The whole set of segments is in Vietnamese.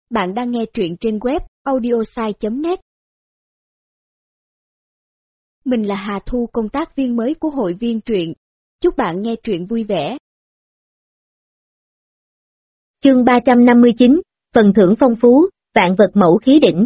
Bạn đang nghe truyện trên web audiosai.net. Mình là Hà Thu, công tác viên mới của hội viên truyện. Chúc bạn nghe truyện vui vẻ. Chương 359, phần thưởng phong phú, vạn vật mẫu khí đỉnh.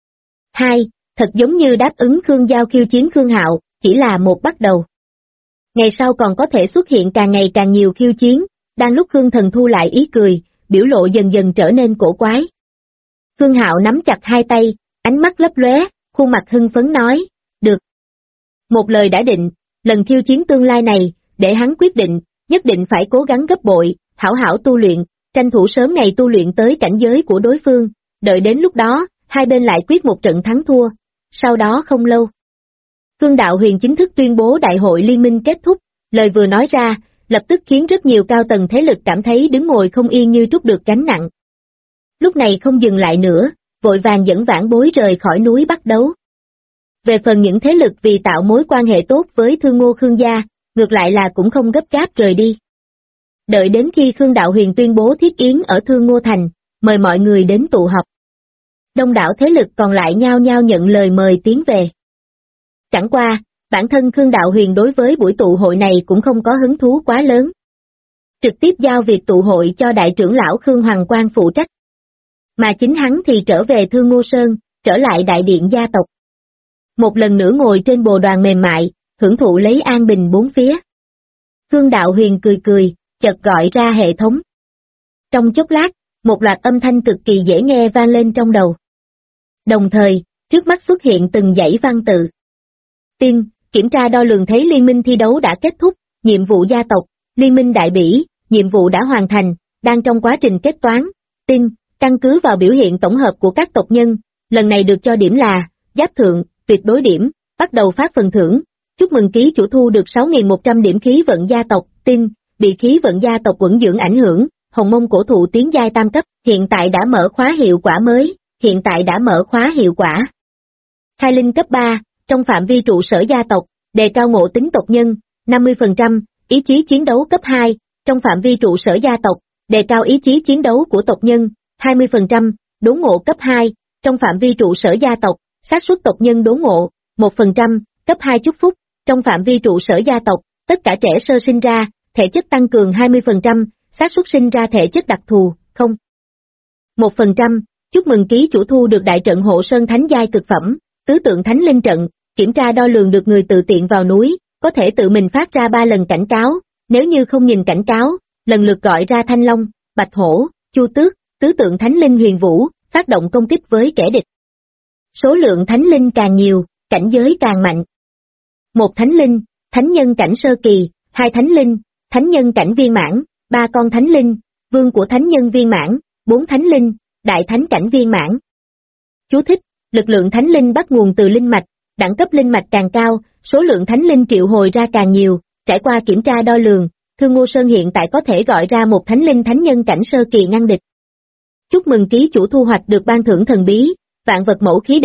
2. Thật giống như đáp ứng Khương Giao khiêu chiến Khương Hạo, chỉ là một bắt đầu. Ngày sau còn có thể xuất hiện càng ngày càng nhiều khiêu chiến, đang lúc Khương Thần thu lại ý cười, biểu lộ dần dần trở nên cổ quái. Khương Hạo nắm chặt hai tay, ánh mắt lấp lóe, khuôn mặt hưng phấn nói, được. Một lời đã định, lần khiêu chiến tương lai này, để hắn quyết định, nhất định phải cố gắng gấp bội, hảo hảo tu luyện, tranh thủ sớm ngày tu luyện tới cảnh giới của đối phương, đợi đến lúc đó, hai bên lại quyết một trận thắng thua. Sau đó không lâu, Khương Đạo Huyền chính thức tuyên bố đại hội liên minh kết thúc, lời vừa nói ra, lập tức khiến rất nhiều cao tầng thế lực cảm thấy đứng ngồi không yên như trút được gánh nặng. Lúc này không dừng lại nữa, vội vàng dẫn Vãn Bối rời khỏi núi bắt đấu. Về phần những thế lực vì tạo mối quan hệ tốt với Thương Ngô Khương gia, ngược lại là cũng không gấp gáp rời đi. Đợi đến khi Khương Đạo Huyền tuyên bố thiết yến ở Thương Ngô Thành, mời mọi người đến tụ họp. Đông đảo thế lực còn lại nhao nhao nhận lời mời tiến về. Chẳng qua, bản thân Khương Đạo Huyền đối với buổi tụ hội này cũng không có hứng thú quá lớn. Trực tiếp giao việc tụ hội cho đại trưởng lão Khương Hoàng Quang phụ trách. Mà chính hắn thì trở về Thương Ngô Sơn, trở lại đại điện gia tộc. Một lần nữa ngồi trên bồ đoàn mềm mại, hưởng thụ lấy an bình bốn phía. Khương Đạo Huyền cười cười, chợt gọi ra hệ thống. Trong chốc lát, một loạt âm thanh cực kỳ dễ nghe vang lên trong đầu. Đồng thời, trước mắt xuất hiện từng dãy văn tự. Tin, kiểm tra đo lường thấy liên minh thi đấu đã kết thúc, nhiệm vụ gia tộc, liên minh đại bỉ, nhiệm vụ đã hoàn thành, đang trong quá trình kết toán. Tin, căn cứ vào biểu hiện tổng hợp của các tộc nhân, lần này được cho điểm là, giáp thượng, tuyệt đối điểm, bắt đầu phát phần thưởng. Chúc mừng ký chủ thu được 6.100 điểm khí vận gia tộc. Tin, bị khí vận gia tộc quẩn dưỡng ảnh hưởng, Hồng Mông cổ thụ tiến giai tam cấp, hiện tại đã mở khóa hiệu quả mới, Khai linh cấp 3, trong phạm vi trụ sở gia tộc, đề cao ngộ tính tộc nhân, 50%, ý chí chiến đấu cấp 2, trong phạm vi trụ sở gia tộc, đề cao ý chí chiến đấu của tộc nhân, 20%, đốn ngộ cấp 2, trong phạm vi trụ sở gia tộc, xác suất tộc nhân đốn ngộ, 1%, cấp 2 chúc phúc, trong phạm vi trụ sở gia tộc, tất cả trẻ sơ sinh ra, thể chất tăng cường 20%, xác suất sinh ra thể chất đặc thù, 1%, chúc mừng ký chủ thu được đại trận hộ sơn thánh giai cực phẩm, tứ tượng thánh linh trận, kiểm tra đo lường được người tự tiện vào núi, có thể tự mình phát ra 3 lần cảnh cáo, nếu như không nhìn cảnh cáo, lần lượt gọi ra Thanh Long, Bạch Hổ, Chu Tước, tứ tượng thánh linh huyền vũ, phát động công kích với kẻ địch. Số lượng thánh linh càng nhiều, cảnh giới càng mạnh. Một thánh linh, thánh nhân cảnh sơ kỳ, hai thánh linh, thánh nhân cảnh viên mãn, ba con thánh linh, vương của thánh nhân viên mãn, bốn thánh linh, đại thánh cảnh viên mãn. Chú thích, lực lượng thánh linh bắt nguồn từ linh mạch, đẳng cấp linh mạch càng cao, số lượng thánh linh triệu hồi ra càng nhiều, trải qua kiểm tra đo lường, Thương Ngô Sơn hiện tại có thể gọi ra một thánh linh thánh nhân cảnh sơ kỳ ngăn địch. Chúc mừng ký chủ thu hoạch được ban thưởng thần bí, vạn vật mẫu khí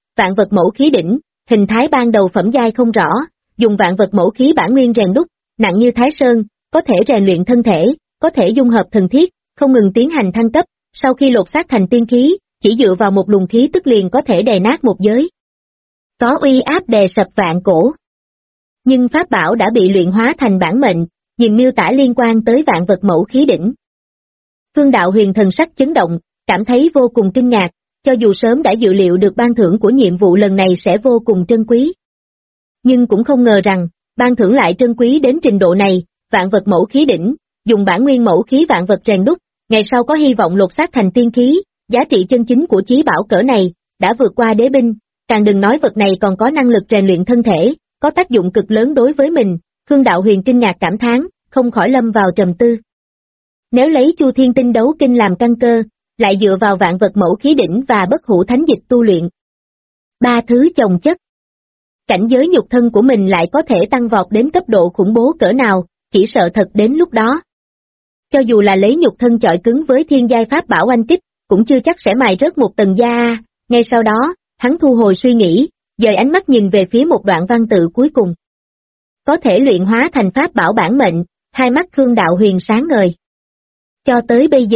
đỉnh, hình thái ban đầu phẩm giai không rõ, dùng vạn vật mẫu khí bản nguyên rèn đúc, nặng như Thái Sơn, có thể rèn luyện thân thể, có thể dung hợp thần thiết, không ngừng tiến hành thăng cấp, sau khi lột xác thành tiên khí, chỉ dựa vào một luồng khí tức liền có thể đè nát một giới. Có uy áp đè sập vạn cổ. Nhưng pháp bảo đã bị luyện hóa thành bản mệnh, nhìn miêu tả liên quan tới vạn vật mẫu khí đỉnh. Khương Đạo Huyền thần sắc chấn động, cảm thấy vô cùng kinh ngạc, cho dù sớm đã dự liệu được ban thưởng của nhiệm vụ lần này sẽ vô cùng trân quý. Nhưng cũng không ngờ rằng, ban thưởng lại trân quý đến trình độ này, vạn vật mẫu khí đỉnh, dùng bản nguyên mẫu khí vạn vật rèn đúc, ngày sau có hy vọng lột xác thành tiên khí, giá trị chân chính của chí bảo cỡ này, đã vượt qua đế binh, càng đừng nói vật này còn có năng lực rèn luyện thân thể, có tác dụng cực lớn đối với mình. Khương Đạo Huyền kinh ngạc cảm thán, không khỏi lâm vào trầm tư. Nếu lấy Chu Thiên Tinh Đấu Kinh làm căn cơ, lại dựa vào vạn vật mẫu khí đỉnh và bất hủ thánh dịch tu luyện, ba thứ chồng chất, cảnh giới nhục thân của mình lại có thể tăng vọt đến cấp độ khủng bố cỡ nào, chỉ sợ thật đến lúc đó. Cho dù là lấy nhục thân chọi cứng với thiên giai pháp bảo oanh kích, cũng chưa chắc sẽ mài rớt một tầng da. Ngay sau đó, hắn thu hồi suy nghĩ, dời ánh mắt nhìn về phía một đoạn văn tự cuối cùng. Có thể luyện hóa thành pháp bảo bản mệnh, hai mắt Khương Đạo Huyền sáng ngời. Cho tới bây giờ,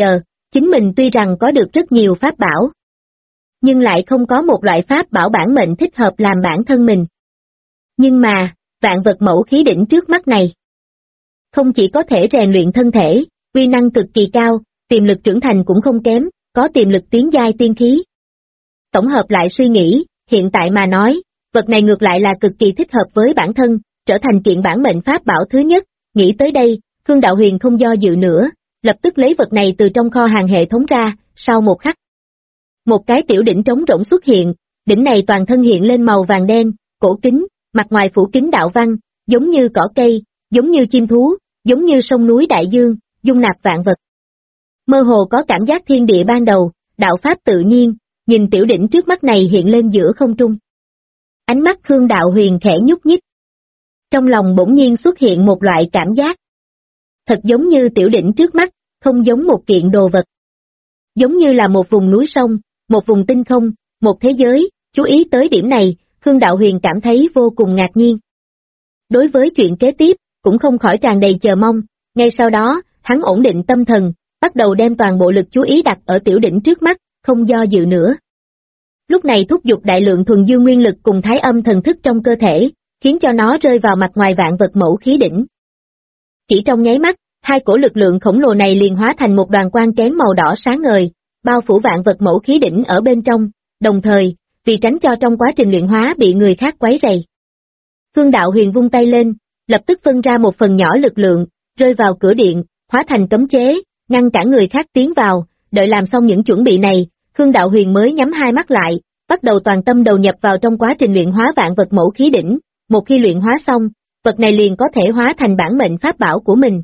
Chính mình tuy rằng có được rất nhiều pháp bảo, nhưng lại không có một loại pháp bảo bản mệnh thích hợp làm bản thân mình. Nhưng mà, vạn vật mẫu khí đỉnh trước mắt này, không chỉ có thể rèn luyện thân thể, uy năng cực kỳ cao, tiềm lực trưởng thành cũng không kém, có tiềm lực tiến giai tiên khí. Tổng hợp lại suy nghĩ, hiện tại mà nói, vật này ngược lại là cực kỳ thích hợp với bản thân, trở thành kiện bản mệnh pháp bảo thứ nhất. Nghĩ tới đây, Khương Đạo Huyền không do dự nữa, lập tức lấy vật này từ trong kho hàng hệ thống ra. Sau một khắc, một cái tiểu đỉnh trống rỗng xuất hiện, đỉnh này toàn thân hiện lên màu vàng đen, cổ kính, mặt ngoài phủ kính đạo văn, giống như cỏ cây, giống như chim thú, giống như sông núi đại dương, dung nạp vạn vật. Mơ hồ có cảm giác thiên địa ban đầu, đạo pháp tự nhiên, nhìn tiểu đỉnh trước mắt này hiện lên giữa không trung. Ánh mắt Khương Đạo Huyền khẽ nhúc nhích. Trong lòng bỗng nhiên xuất hiện một loại cảm giác. Thật giống như tiểu đỉnh trước mắt, không giống một kiện đồ vật. Giống như là một vùng núi sông, một vùng tinh không, một thế giới. Chú ý tới điểm này, Khương Đạo Huyền cảm thấy vô cùng ngạc nhiên. Đối với chuyện kế tiếp, cũng không khỏi tràn đầy chờ mong, ngay sau đó, hắn ổn định tâm thần, bắt đầu đem toàn bộ lực chú ý đặt ở tiểu đỉnh trước mắt, không do dự nữa. Lúc này thúc giục đại lượng thuần dương nguyên lực cùng thái âm thần thức trong cơ thể, khiến cho nó rơi vào mặt ngoài vạn vật mẫu khí đỉnh. Chỉ trong nháy mắt, hai cổ lực lượng khổng lồ này liền hóa thành một đoàn quang kén màu đỏ sáng ngời, bao phủ vạn vật mẫu khí đỉnh ở bên trong, đồng thời, vì tránh cho trong quá trình luyện hóa bị người khác quấy rầy. Khương Đạo Huyền vung tay lên, lập tức phân ra một phần nhỏ lực lượng, rơi vào cửa điện, hóa thành cấm chế, ngăn cản người khác tiến vào. Đợi làm xong những chuẩn bị này, Khương Đạo Huyền mới nhắm hai mắt lại, bắt đầu toàn tâm đầu nhập vào trong quá trình luyện hóa vạn vật mẫu khí đỉnh. Một khi luyện hóa xong, vật này liền có thể hóa thành bản mệnh pháp bảo của mình.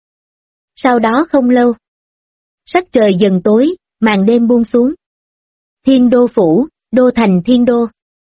Sau đó không lâu, sắc trời dần tối, màn đêm buông xuống. Thiên Đô Phủ, đô thành Thiên Đô.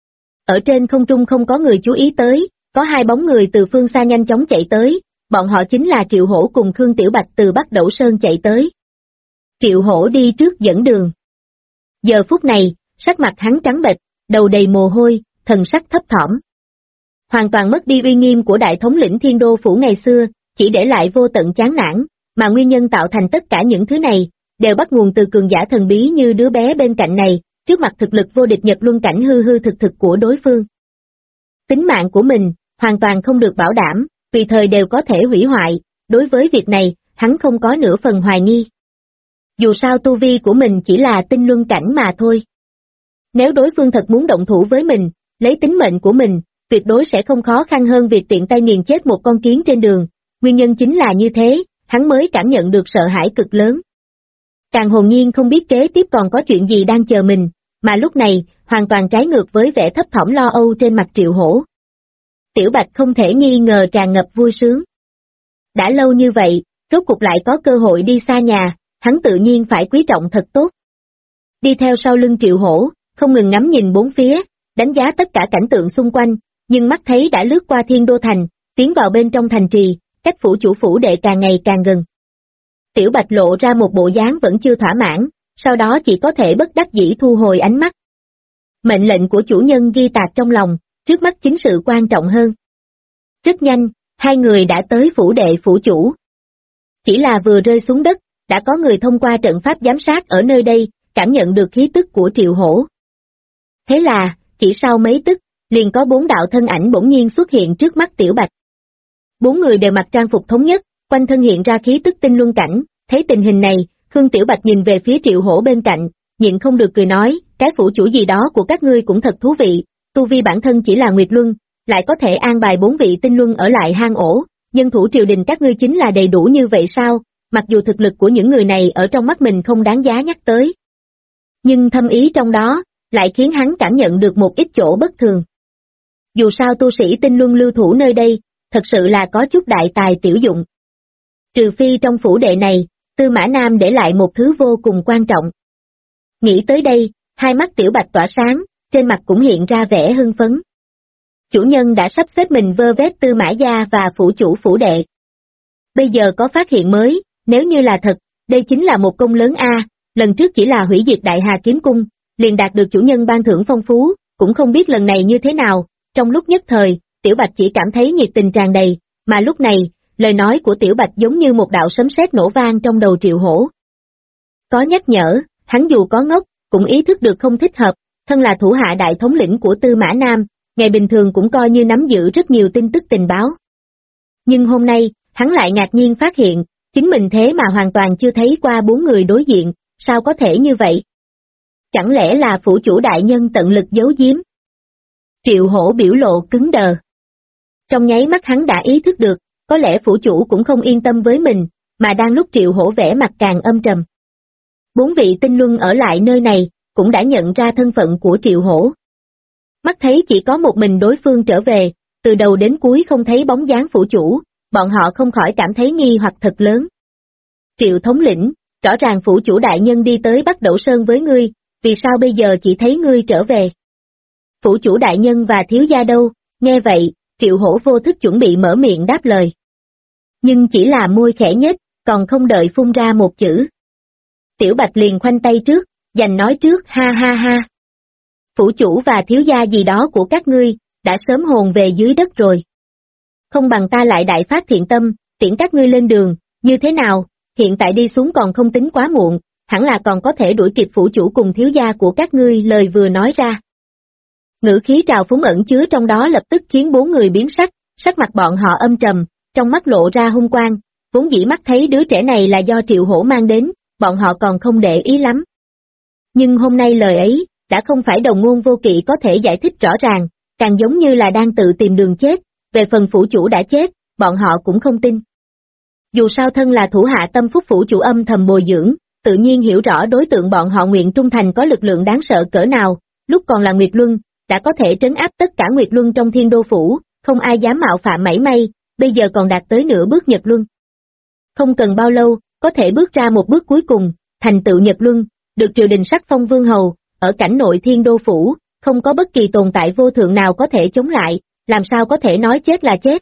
Ở trên không trung không có người chú ý tới, có hai bóng người từ phương xa nhanh chóng chạy tới, bọn họ chính là Triệu Hổ cùng Khương Tiểu Bạch từ Bắc Đẩu Sơn chạy tới. Triệu Hổ đi trước dẫn đường. Giờ phút này, sắc mặt hắn trắng bệch, đầu đầy mồ hôi, thần sắc thấp thỏm. Hoàn toàn mất đi uy nghiêm của đại thống lĩnh Thiên Đô Phủ ngày xưa, chỉ để lại vô tận chán nản, mà nguyên nhân tạo thành tất cả những thứ này, đều bắt nguồn từ cường giả thần bí như đứa bé bên cạnh này, trước mặt thực lực vô địch Nhật Luân cảnh hư hư thực thực của đối phương. Tính mạng của mình, hoàn toàn không được bảo đảm, tùy thời đều có thể hủy hoại, đối với việc này, hắn không có nửa phần hoài nghi. Dù sao tu vi của mình chỉ là tinh luân cảnh mà thôi. Nếu đối phương thật muốn động thủ với mình, lấy tính mệnh của mình, tuyệt đối sẽ không khó khăn hơn việc tiện tay nghiền chết một con kiến trên đường, nguyên nhân chính là như thế, hắn mới cảm nhận được sợ hãi cực lớn. Càng hồn nhiên không biết kế tiếp còn có chuyện gì đang chờ mình, mà lúc này, hoàn toàn trái ngược với vẻ thấp thỏm lo âu trên mặt Triệu Hổ. Tiểu Bạch không thể nghi ngờ tràn ngập vui sướng. Đã lâu như vậy, rốt cục lại có cơ hội đi xa nhà, hắn tự nhiên phải quý trọng thật tốt. Đi theo sau lưng Triệu Hổ, không ngừng ngắm nhìn bốn phía, đánh giá tất cả cảnh tượng xung quanh, nhưng mắt thấy đã lướt qua Thiên Đô Thành, tiến vào bên trong thành trì, cách phủ chủ phủ đệ càng ngày càng gần. Tiểu Bạch lộ ra một bộ dáng vẫn chưa thỏa mãn, sau đó chỉ có thể bất đắc dĩ thu hồi ánh mắt. Mệnh lệnh của chủ nhân ghi tạc trong lòng, trước mắt chính sự quan trọng hơn. Rất nhanh, hai người đã tới phủ đệ phủ chủ. Chỉ là vừa rơi xuống đất, đã có người thông qua trận pháp giám sát ở nơi đây, cảm nhận được khí tức của Triệu Hổ. Thế là, chỉ sau mấy tức, liền có 4 đạo thân ảnh bỗng nhiên xuất hiện trước mắt Tiểu Bạch. 4 người đều mặc trang phục thống nhất, quanh thân hiện ra khí tức tinh luân cảnh, thấy tình hình này, Khương Tiểu Bạch nhìn về phía Triệu Hổ bên cạnh, nhịn không được cười nói, cái phủ chủ gì đó của các ngươi cũng thật thú vị, tu vi bản thân chỉ là Nguyệt Luân, lại có thể an bài 4 vị tinh luân ở lại hang ổ, nhân thủ triều đình các ngươi chính là đầy đủ như vậy sao, mặc dù thực lực của những người này ở trong mắt mình không đáng giá nhắc tới. Nhưng thâm ý trong đó, lại khiến hắn cảm nhận được một ít chỗ bất thường. Dù sao tu sĩ tinh luân lưu thủ nơi đây, thật sự là có chút đại tài tiểu dụng. Trừ phi trong phủ đệ này, Tư Mã Nam để lại một thứ vô cùng quan trọng. Nghĩ tới đây, hai mắt Tiểu Bạch tỏa sáng, trên mặt cũng hiện ra vẻ hưng phấn. Chủ nhân đã sắp xếp mình vơ vét Tư Mã gia và phủ chủ phủ đệ. Bây giờ có phát hiện mới, nếu như là thật, đây chính là một công lớn a. Lần trước chỉ là hủy diệt Đại Hà Kiếm Cung, liền đạt được chủ nhân ban thưởng phong phú, cũng không biết lần này như thế nào. Trong lúc nhất thời, Tiểu Bạch chỉ cảm thấy nhiệt tình tràn đầy, mà lúc này, lời nói của Tiểu Bạch giống như một đạo sấm sét nổ vang trong đầu Triệu Hổ. Có nhắc nhở, hắn dù có ngốc, cũng ý thức được không thích hợp, thân là thủ hạ đại thống lĩnh của Tư Mã Nam, ngày bình thường cũng coi như nắm giữ rất nhiều tin tức tình báo. Nhưng hôm nay, hắn lại ngạc nhiên phát hiện, chính mình thế mà hoàn toàn chưa thấy qua 4 người đối diện, sao có thể như vậy? Chẳng lẽ là phủ chủ đại nhân tận lực giấu giếm? Triệu Hổ biểu lộ cứng đờ. Trong nháy mắt hắn đã ý thức được, có lẽ phủ chủ cũng không yên tâm với mình, mà đang lúc Triệu Hổ vẻ mặt càng âm trầm. 4 vị tinh luân ở lại nơi này, cũng đã nhận ra thân phận của Triệu Hổ. Mắt thấy chỉ có một mình đối phương trở về, từ đầu đến cuối không thấy bóng dáng phủ chủ, bọn họ không khỏi cảm thấy nghi hoặc thật lớn. Triệu thống lĩnh, rõ ràng phủ chủ đại nhân đi tới Bắc Đẩu Sơn với ngươi, vì sao bây giờ chỉ thấy ngươi trở về? Phủ chủ đại nhân và thiếu gia đâu? Nghe vậy, Triệu Hổ vô thức chuẩn bị mở miệng đáp lời. Nhưng chỉ là môi khẽ nhếch, còn không đợi phun ra một chữ. Tiểu Bạch liền khoanh tay trước, giành nói trước ha ha ha. Phủ chủ và thiếu gia gì đó của các ngươi, đã sớm hồn về dưới đất rồi. Không bằng ta lại đại phát thiện tâm, tiễn các ngươi lên đường, như thế nào, hiện tại đi xuống còn không tính quá muộn, hẳn là còn có thể đuổi kịp phủ chủ cùng thiếu gia của các ngươi. Lời vừa nói ra. Ngữ khí trào phúng ẩn chứa trong đó lập tức khiến 4 người biến sắc, sắc mặt bọn họ âm trầm, trong mắt lộ ra hung quang, vốn dĩ mắt thấy đứa trẻ này là do Triệu Hổ mang đến, bọn họ còn không để ý lắm. Nhưng hôm nay lời ấy, đã không phải đồng ngôn vô kỵ có thể giải thích rõ ràng, càng giống như là đang tự tìm đường chết, về phần phủ chủ đã chết, bọn họ cũng không tin. Dù sao thân là thủ hạ tâm phúc phủ chủ âm thầm bồi dưỡng, tự nhiên hiểu rõ đối tượng bọn họ nguyện trung thành có lực lượng đáng sợ cỡ nào, lúc còn là Nguyệt Luân, đã có thể trấn áp tất cả Nguyệt Luân trong Thiên Đô Phủ, không ai dám mạo phạm mảy may, bây giờ còn đạt tới nửa bước Nhật Luân. Không cần bao lâu, có thể bước ra một bước cuối cùng, thành tựu Nhật Luân, được triều đình sắc phong vương hầu, ở cảnh nội Thiên Đô Phủ, không có bất kỳ tồn tại vô thượng nào có thể chống lại, làm sao có thể nói chết là chết.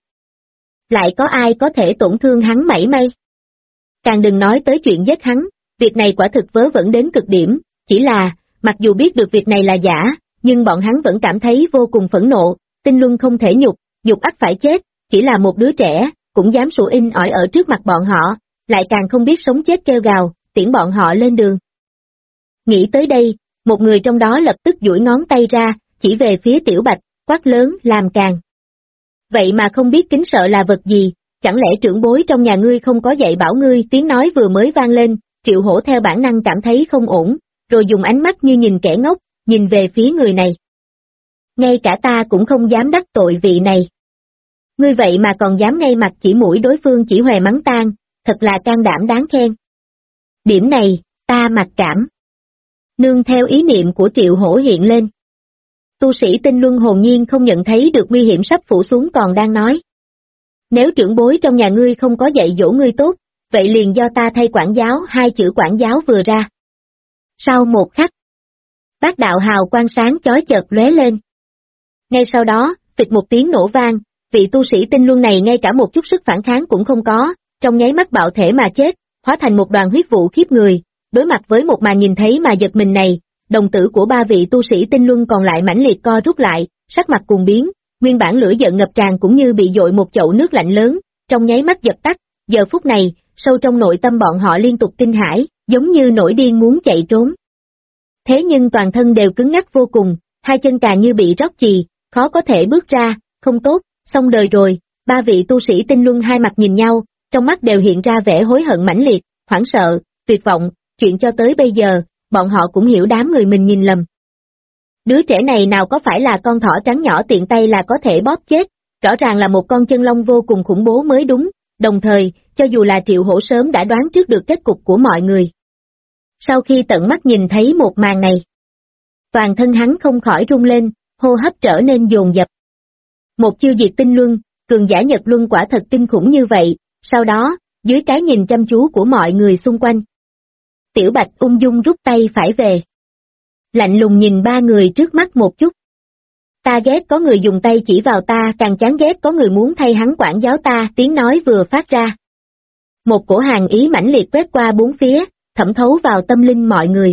Lại có ai có thể tổn thương hắn mảy may? Càng đừng nói tới chuyện giết hắn, việc này quả thực vớ vẩn đến cực điểm, chỉ là, mặc dù biết được việc này là giả, nhưng bọn hắn vẫn cảm thấy vô cùng phẫn nộ, tinh luân không thể nhục ắt phải chết, chỉ là một đứa trẻ, cũng dám sủa in ỏi ở trước mặt bọn họ, lại càng không biết sống chết kêu gào, tiễn bọn họ lên đường. Nghĩ tới đây, một người trong đó lập tức duỗi ngón tay ra, chỉ về phía Tiểu Bạch, quát lớn làm càng. Vậy mà không biết kính sợ là vật gì, chẳng lẽ trưởng bối trong nhà ngươi không có dạy bảo ngươi? Tiếng nói vừa mới vang lên, Triệu Hổ theo bản năng cảm thấy không ổn, rồi dùng ánh mắt như nhìn kẻ ngốc, nhìn về phía người này. Ngay cả ta cũng không dám đắc tội vị này. Ngươi vậy mà còn dám ngay mặt chỉ mũi đối phương chỉ hòe mắng tan, thật là can đảm đáng khen. Điểm này, ta mặc cảm. Nương theo ý niệm của Triệu Hổ hiện lên. Tu sĩ tinh luân hồn nhiên không nhận thấy được nguy hiểm sắp phủ xuống còn đang nói. Nếu trưởng bối trong nhà ngươi không có dạy dỗ ngươi tốt, vậy liền do ta thay quản giáo. Hai chữ quản giáo vừa ra. Sau một khắc, bát đạo hào quang sáng chói chợt lóe lên. Ngay sau đó, phịch một tiếng nổ vang, vị tu sĩ tinh luân này ngay cả một chút sức phản kháng cũng không có, trong nháy mắt bạo thể mà chết, hóa thành một đoàn huyết vụ khiếp người. Đối mặt với một màn nhìn thấy mà giật mình này, đồng tử của 3 vị tu sĩ tinh luân còn lại mãnh liệt co rút lại, sắc mặt cuồng biến, nguyên bản lửa giận ngập tràn cũng như bị dội một chậu nước lạnh lớn, trong nháy mắt dập tắt. Giờ phút này, sâu trong nội tâm bọn họ liên tục kinh hãi, giống như nổi điên muốn chạy trốn. Thế nhưng toàn thân đều cứng ngắc vô cùng, hai chân càng như bị rót chì, khó có thể bước ra, không tốt, xong đời rồi. 3 vị tu sĩ tinh luân hai mặt nhìn nhau, trong mắt đều hiện ra vẻ hối hận mãnh liệt, hoảng sợ, tuyệt vọng. Chuyện cho tới bây giờ, bọn họ cũng hiểu đám người mình nhìn lầm. Đứa trẻ này nào có phải là con thỏ trắng nhỏ tiện tay là có thể bóp chết, rõ ràng là một con chân long vô cùng khủng bố mới đúng, đồng thời, cho dù là Triệu Hổ sớm đã đoán trước được kết cục của mọi người. Sau khi tận mắt nhìn thấy một màn này, toàn thân hắn không khỏi rung lên, hô hấp trở nên dồn dập. Một chiêu diệt tinh luân, cường giả Nhật Luân quả thật kinh khủng như vậy, sau đó, dưới cái nhìn chăm chú của mọi người xung quanh, Tiểu Bạch ung dung rút tay phải về. Lạnh lùng nhìn 3 người trước mắt một chút. Ta ghét có người dùng tay chỉ vào ta, càng chán ghét có người muốn thay hắn quản giáo ta. Tiếng nói vừa phát ra. Một cổ hàn ý mãnh liệt quét qua bốn phía, thẩm thấu vào tâm linh mọi người.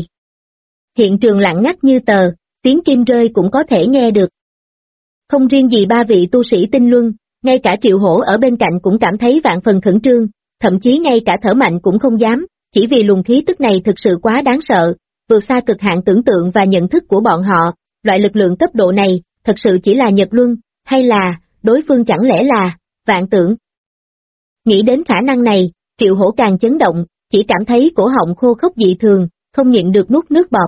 Hiện trường lặng ngắt như tờ, tiếng kim rơi cũng có thể nghe được. Không riêng gì 3 vị tu sĩ tinh luân, ngay cả Triệu Hổ ở bên cạnh cũng cảm thấy vạn phần khẩn trương, thậm chí ngay cả thở mạnh cũng không dám. chỉ vì luồng khí tức này thực sự quá đáng sợ, vượt xa cực hạn tưởng tượng và nhận thức của bọn họ, loại lực lượng cấp độ này, thật sự chỉ là Nhật Luân, hay là, đối phương chẳng lẽ là, Vạn Tượng. Nghĩ đến khả năng này, Triệu Hổ càng chấn động, chỉ cảm thấy cổ họng khô khốc dị thường, không nhịn được nuốt nước bọt.